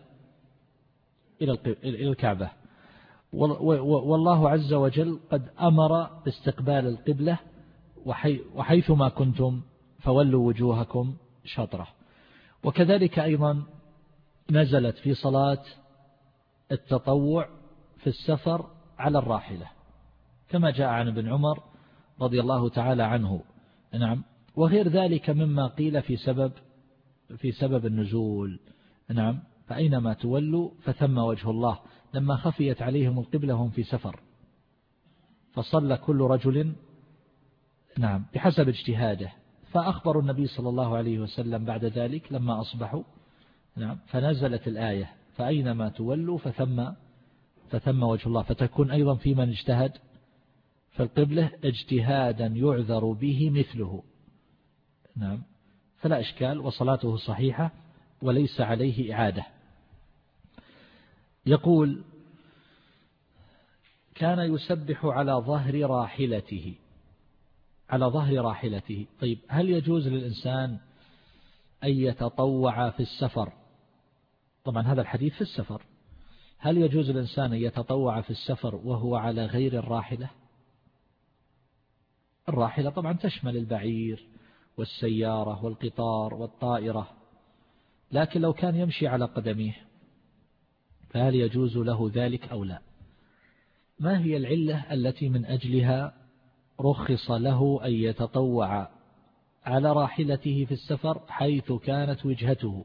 إلى الكعبة. والله عز وجل قد أمر باستقبال القبلة: وحيثما كنتم فولوا وجوهكم شطرة. وكذلك أيضا نزلت في صلاة التطوع في السفر على الراحلة، كما جاء عن ابن عمر رضي الله تعالى عنه. نعم. وغير ذلك مما قيل في سبب في سبب النزول. نعم. فأينما تولوا فثم وجه الله، لما خفيت عليهم القبلة هم في سفر، فصلى كل رجل نعم بحسب اجتهاده. فأخبر النبي صلى الله عليه وسلم بعد ذلك لما أصبحوا نعم فنزلت الآية: فأينما تولوا فثم فثم وجه الله، فتكون أيضا في من اجتهد في القبلة اجتهادا يعذر به مثله. نعم. فلا إشكال، وصلاته صحيحة وليس عليه إعادة. يقول: كان يسبح على ظهر راحلته على ظهر راحلته. طيب، هل يجوز للإنسان أن يتطوع في السفر؟ طبعا هذا الحديث في السفر. هل يجوز للإنسان أن يتطوع في السفر وهو على غير الراحلة؟ الراحلة طبعا تشمل البعير والسيارة والقطار والطائرة، لكن لو كان يمشي على قدميه فهل يجوز له ذلك أو لا؟ ما هي العلة التي من أجلها رخص له أن يتطوع على راحلته في السفر حيث كانت وجهته؟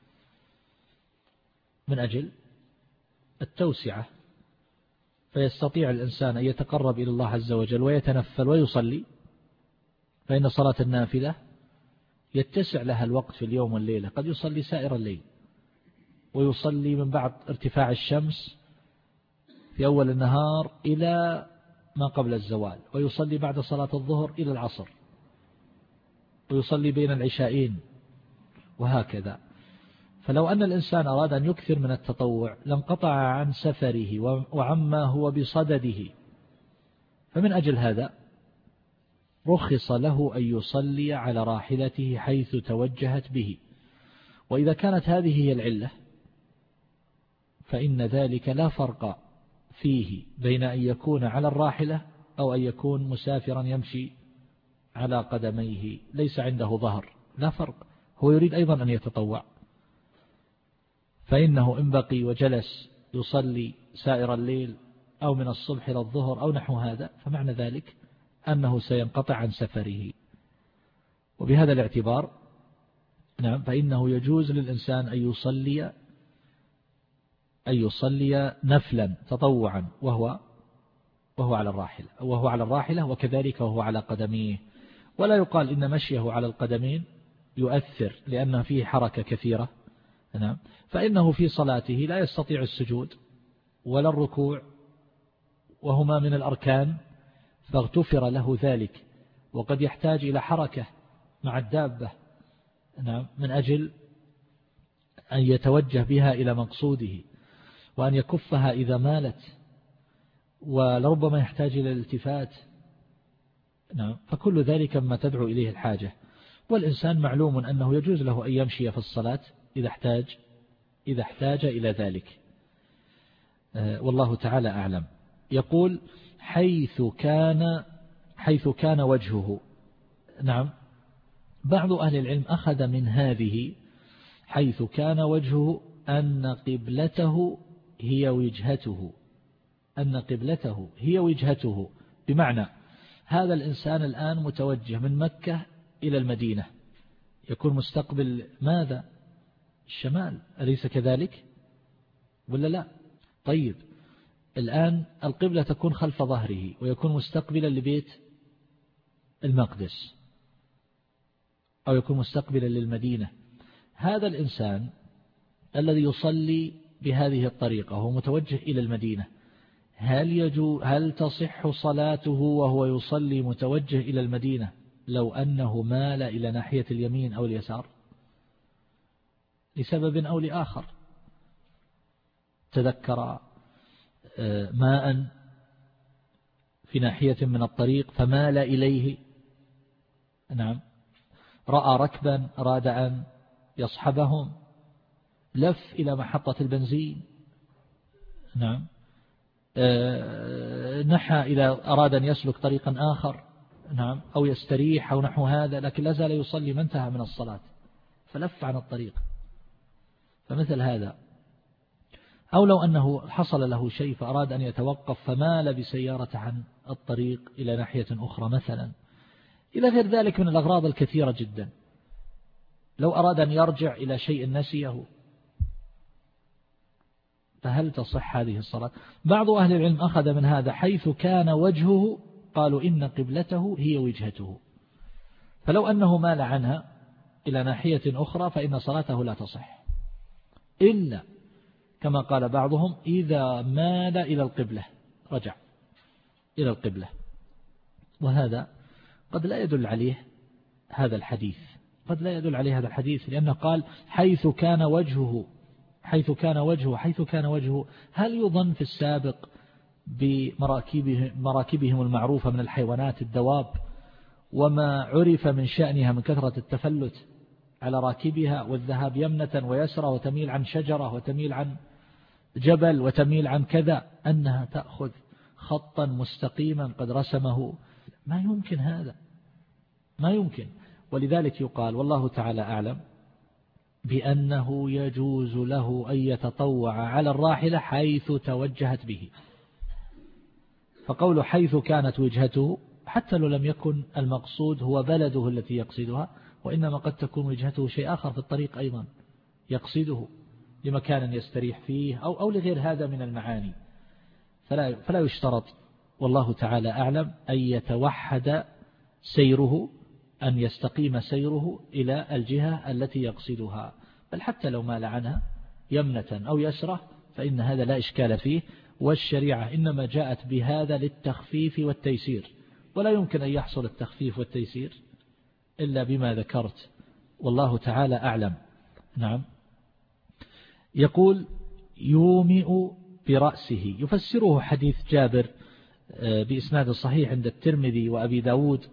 من أجل التوسعة، فيستطيع الإنسان أن يتقرب إلى الله عز وجل ويتنفل ويصلي، فإن صلاة النافلة يتسع لها الوقت في اليوم والليلة، قد يصلي سائر الليل، ويصلي من بعد ارتفاع الشمس في أول النهار إلى ما قبل الزوال، ويصلي بعد صلاة الظهر إلى العصر، ويصلي بين العشاءين، وهكذا. فلو أن الإنسان أراد أن يكثر من التطوع لانقطع عن سفره وعما هو بصدده، فمن أجل هذا رخص له أن يصلي على راحلته حيث توجهت به. وإذا كانت هذه هي العلة فإن ذلك لا فرق فيه بين أن يكون على الراحلة أو أن يكون مسافرا يمشي على قدميه ليس عنده ظهر، لا فرق، هو يريد أيضا أن يتطوع، فإنه إن بقي وجلس يصلي سائر الليل أو من الصبح إلى الظهر أو نحو هذا فمعنى ذلك أنه سينقطع عن سفره. وبهذا الاعتبار نعم فإنه يجوز للإنسان أن يصلي أن يصلي نفلا تطوعا وهو وهو على الراحلة وهو على الراحلة وكذلك وهو على قدميه. ولا يقال إن مشيه على القدمين يؤثر لأن فيه حركة كثيرة، نعم، فإنه في صلاته لا يستطيع السجود ولا الركوع وهما من الأركان فاغتفر له ذلك، وقد يحتاج إلى حركة مع الدابة، نعم، من أجل أن يتوجه بها إلى مقصوده وأن يكفها إذا مالت، ولربما يحتاج إلى الالتفات، نعم، فكل ذلك ما تدعو إليه الحاجة. والإنسان معلوم أنه يجوز له أن يمشي في الصلاة إذا احتاج إذا احتاج إلى ذلك، والله تعالى أعلم. يقول حيث كان حيث كان وجهه. نعم، بعض أهل العلم أخذ من هذه حيث كان وجهه أن قبلته هي وجهته أن قبلته هي وجهته بمعنى هذا الإنسان الآن متوجه من مكة إلى المدينة، يكون مستقبل ماذا؟ الشمال، أليس كذلك ولا لا؟ طيب الآن القبلة تكون خلف ظهره ويكون مستقبلا لبيت المقدس أو يكون مستقبلا للمدينة. هذا الإنسان الذي يصلي بهذه الطريقة وهو متوجه إلى المدينة، هل يجو هل تصح صلاته وهو يصلي متوجه إلى المدينة لو أنه مال إلى ناحية اليمين أو اليسار لسبب أو لآخر؟ تذكر ماء في ناحية من الطريق فمال إليه، نعم، رأى ركبا أراد أن يصحبهم، لف إلى محطة البنزين، نعم، نحى إلى أراد أن يسلك طريقا آخر، نعم، أو يستريح أو نحو هذا، لكن لا زال يصلي ما انتهى من الصلاة فلف عن الطريق، فمثل هذا. أو لو أنه حصل له شيء فأراد أن يتوقف فمال بسيارة عن الطريق إلى ناحية أخرى مثلا، إلى غير ذلك من الأغراض الكثيرة جدا. لو أراد أن يرجع إلى شيء نسيه فهل تصح هذه الصلاة؟ بعض أهل العلم أخذ من هذا حيث كان وجهه، قالوا إن قبلته هي وجهته، فلو أنه مال عنها إلى ناحية أخرى فإن صلاته لا تصح، إلا كما قال بعضهم إذا مال إلى القبلة رجع إلى القبلة. وهذا قد لا يدل عليه هذا الحديث قد لا يدل عليه هذا الحديث لأنه قال حيث كان وجهه حيث كان وجهه حيث كان وجهه هل يظن في السابق بمراكبهم مراكبهم المعروفة من الحيوانات الدواب وما عرف من شأنها من كثرة التفلت على راكبها والذهاب يمنة ويسرى وتميل عن شجرة وتميل عن جبل وتميل عن كذا، أنها تأخذ خطا مستقيما قد رسمه؟ ما يمكن هذا، ما يمكن. ولذلك يقال والله تعالى أعلم بأنه يجوز له أن يتطوع على الراحلة حيث توجهت به. فقول حيث كانت وجهته حتى لو لم يكن المقصود هو بلده التي يقصدها، وإنما قد تكون وجهته شيء آخر في الطريق أيضا يقصده لمكان يستريح فيه أو أو لغير هذا من المعاني، فلا فلا يشترط والله تعالى أعلم أن يتوحد سيره أن يستقيم سيره إلى الجهة التي يقصدها، بل حتى لو مال عنها يمنة أو يسرة فإن هذا لا إشكال فيه. والشريعة إنما جاءت بهذا للتخفيف والتيسير، ولا يمكن أن يحصل التخفيف والتيسير إلا بما ذكرت والله تعالى أعلم. نعم. يقول يومئ برأسه، يفسره حديث جابر بإسناد صحيح عند الترمذي وأبي داود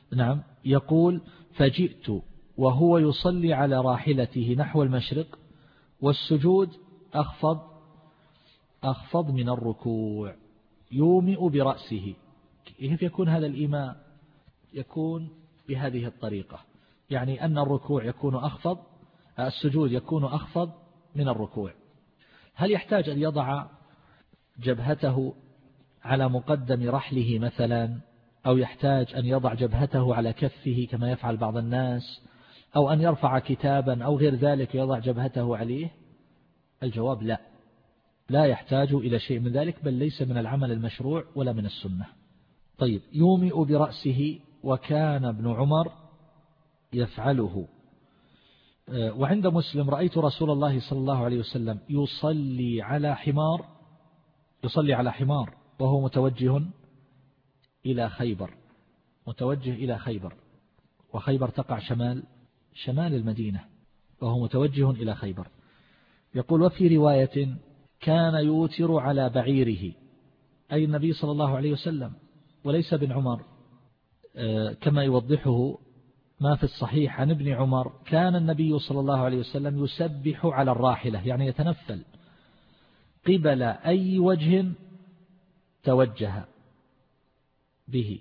نعم يقول فجئت وهو يصلي على راحلته نحو المشرق والسجود أخفض أخفض من الركوع يومئ برأسه. كيف يكون هذا الإيماء؟ يكون بهذه الطريقة، يعني أن الركوع يكون أخفض، السجود يكون أخفض من الركوع. هل يحتاج أن يضع جبهته على مقدم رحله مثلا، أو يحتاج أن يضع جبهته على كفه كما يفعل بعض الناس، أو أن يرفع كتابا أو غير ذلك يضع جبهته عليه؟ الجواب لا، لا يحتاج إلى شيء من ذلك، بل ليس من العمل المشروع ولا من السنة. طيب، يومئ برأسه وكان ابن عمر يفعله. وعند مسلم رأيت رسول الله صلى الله عليه وسلم يصلي على حمار يصلي على حمار وهو متوجه إلى خيبر متوجه إلى خيبر وخيبر تقع شمال شمال المدينة، وهو متوجه إلى خيبر. يقول وفي رواية كان يوتر على بعيره، أي النبي صلى الله عليه وسلم وليس ابن عمر، كما يوضحه ما في الصحيح عن ابن عمر كان النبي صلى الله عليه وسلم يسبح على الراحلة، يعني يتنفل قبل أي وجه توجه به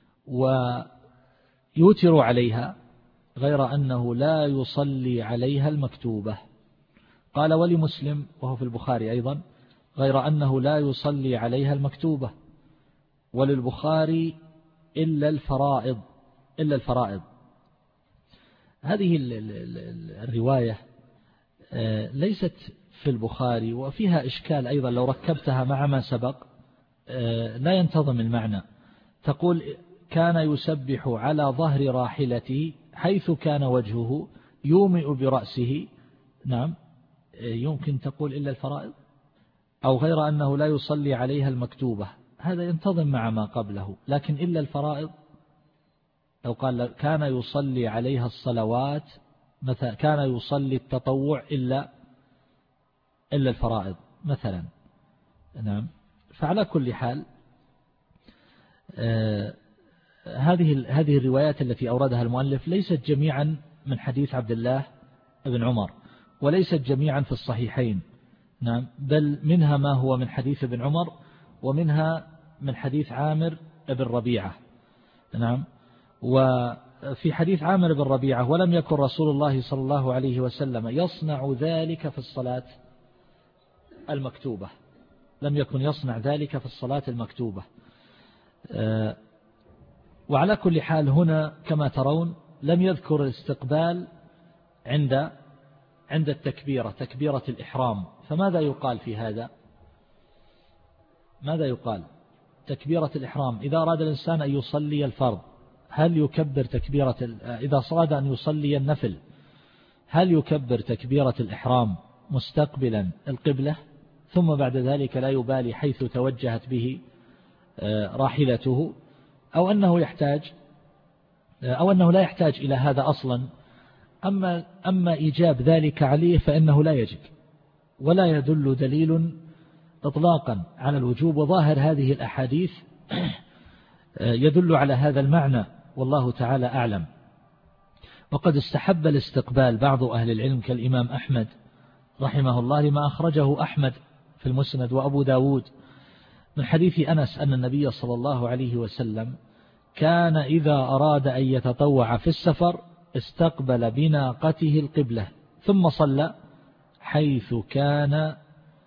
ويوتر عليها، غير أنه لا يصلي عليها المكتوبة. قال ولمسلم وهو في البخاري أيضا غير أنه لا يصلي عليها المكتوبة، وللبخاري إلا الفرائض إلا الفرائض. هذه الرواية ليست في البخاري وفيها إشكال أيضا، لو ركبتها مع ما سبق لا ينتظم المعنى. تقول كان يسبح على ظهر راحلته حيث كان وجهه يومئ برأسه، نعم يمكن تقول إلا الفرائض، أو غير أنه لا يصلي عليها المكتوبة، هذا ينتظم مع ما قبله. لكن إلا الفرائض، لو قال كان يصلي عليها الصلوات مثلا، كان يصلي التطوع إلا إلا الفرائض مثلا، نعم. فعلى كل حال آه هذه هذه الروايات التي أوردها المؤلف ليست جميعا من حديث عبد الله بن عمر، وليست جميعا في الصحيحين، نعم، بل منها ما هو من حديث ابن عمر، ومنها من حديث عامر بن ربيعة، نعم. وفي حديث عامر بن ربيعة ولم يكن رسول الله صلى الله عليه وسلم يصنع ذلك في الصلاة المكتوبة، لم يكن يصنع ذلك في الصلاة المكتوبة. وعلى كل حال هنا كما ترون لم يذكر الاستقبال عند عند التكبيرة، تكبيرة الإحرام. فماذا يقال في هذا؟ ماذا يقال؟ تكبيرة الإحرام إذا أراد الإنسان أن يصلي الفرض هل يكبر تكبيرة، إذا أراد أن يصلي النفل هل يكبر تكبيرة الإحرام مستقبلا القبلة، ثم بعد ذلك لا يبالي حيث توجهت به راحلته، أو أنه يحتاج أو أنه لا يحتاج إلى هذا أصلا؟ أما أما إيجاب ذلك عليه فإنه لا يجب، ولا يدل دليل إطلاقا على الوجوب، وظاهر هذه الأحاديث يدل على هذا المعنى، والله تعالى أعلم. وقد استحب الاستقبال بعض أهل العلم كالإمام أحمد رحمه الله لما أخرجه أحمد في المسند وأبو داود من حديث أنس أن النبي صلى الله عليه وسلم كان إذا أراد أن يتطوع في السفر استقبل بناقته القبلة ثم صلى حيث كان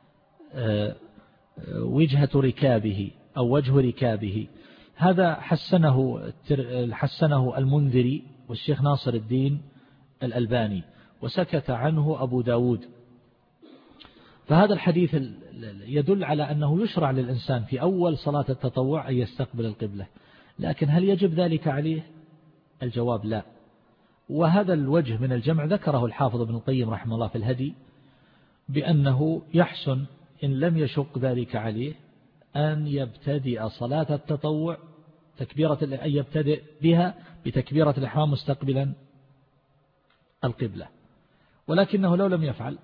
وجهة ركابه أو وجه ركابه. هذا حسنه حسنه المنذري والشيخ ناصر الدين الألباني، وسكت عنه أبو داود. فهذا الحديث يدل على أنه يشرع للإنسان في أول صلاة التطوع أن يستقبل القبلة، لكن هل يجب ذلك عليه؟ الجواب لا. وهذا الوجه من الجمع ذكره الحافظ ابن القيم رحمه الله في الهدي، بأنه يحسن إن لم يشق ذلك عليه أن يبتدئ صلاة التطوع تكبيرة أن يبتدئ بها بتكبيرة الإحرام مستقبلا القبلة، ولكنه لو لم يفعل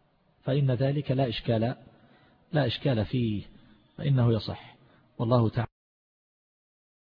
فإن ذلك لا إشكال لا إشكال فيه، فإنه يصح، والله تعالى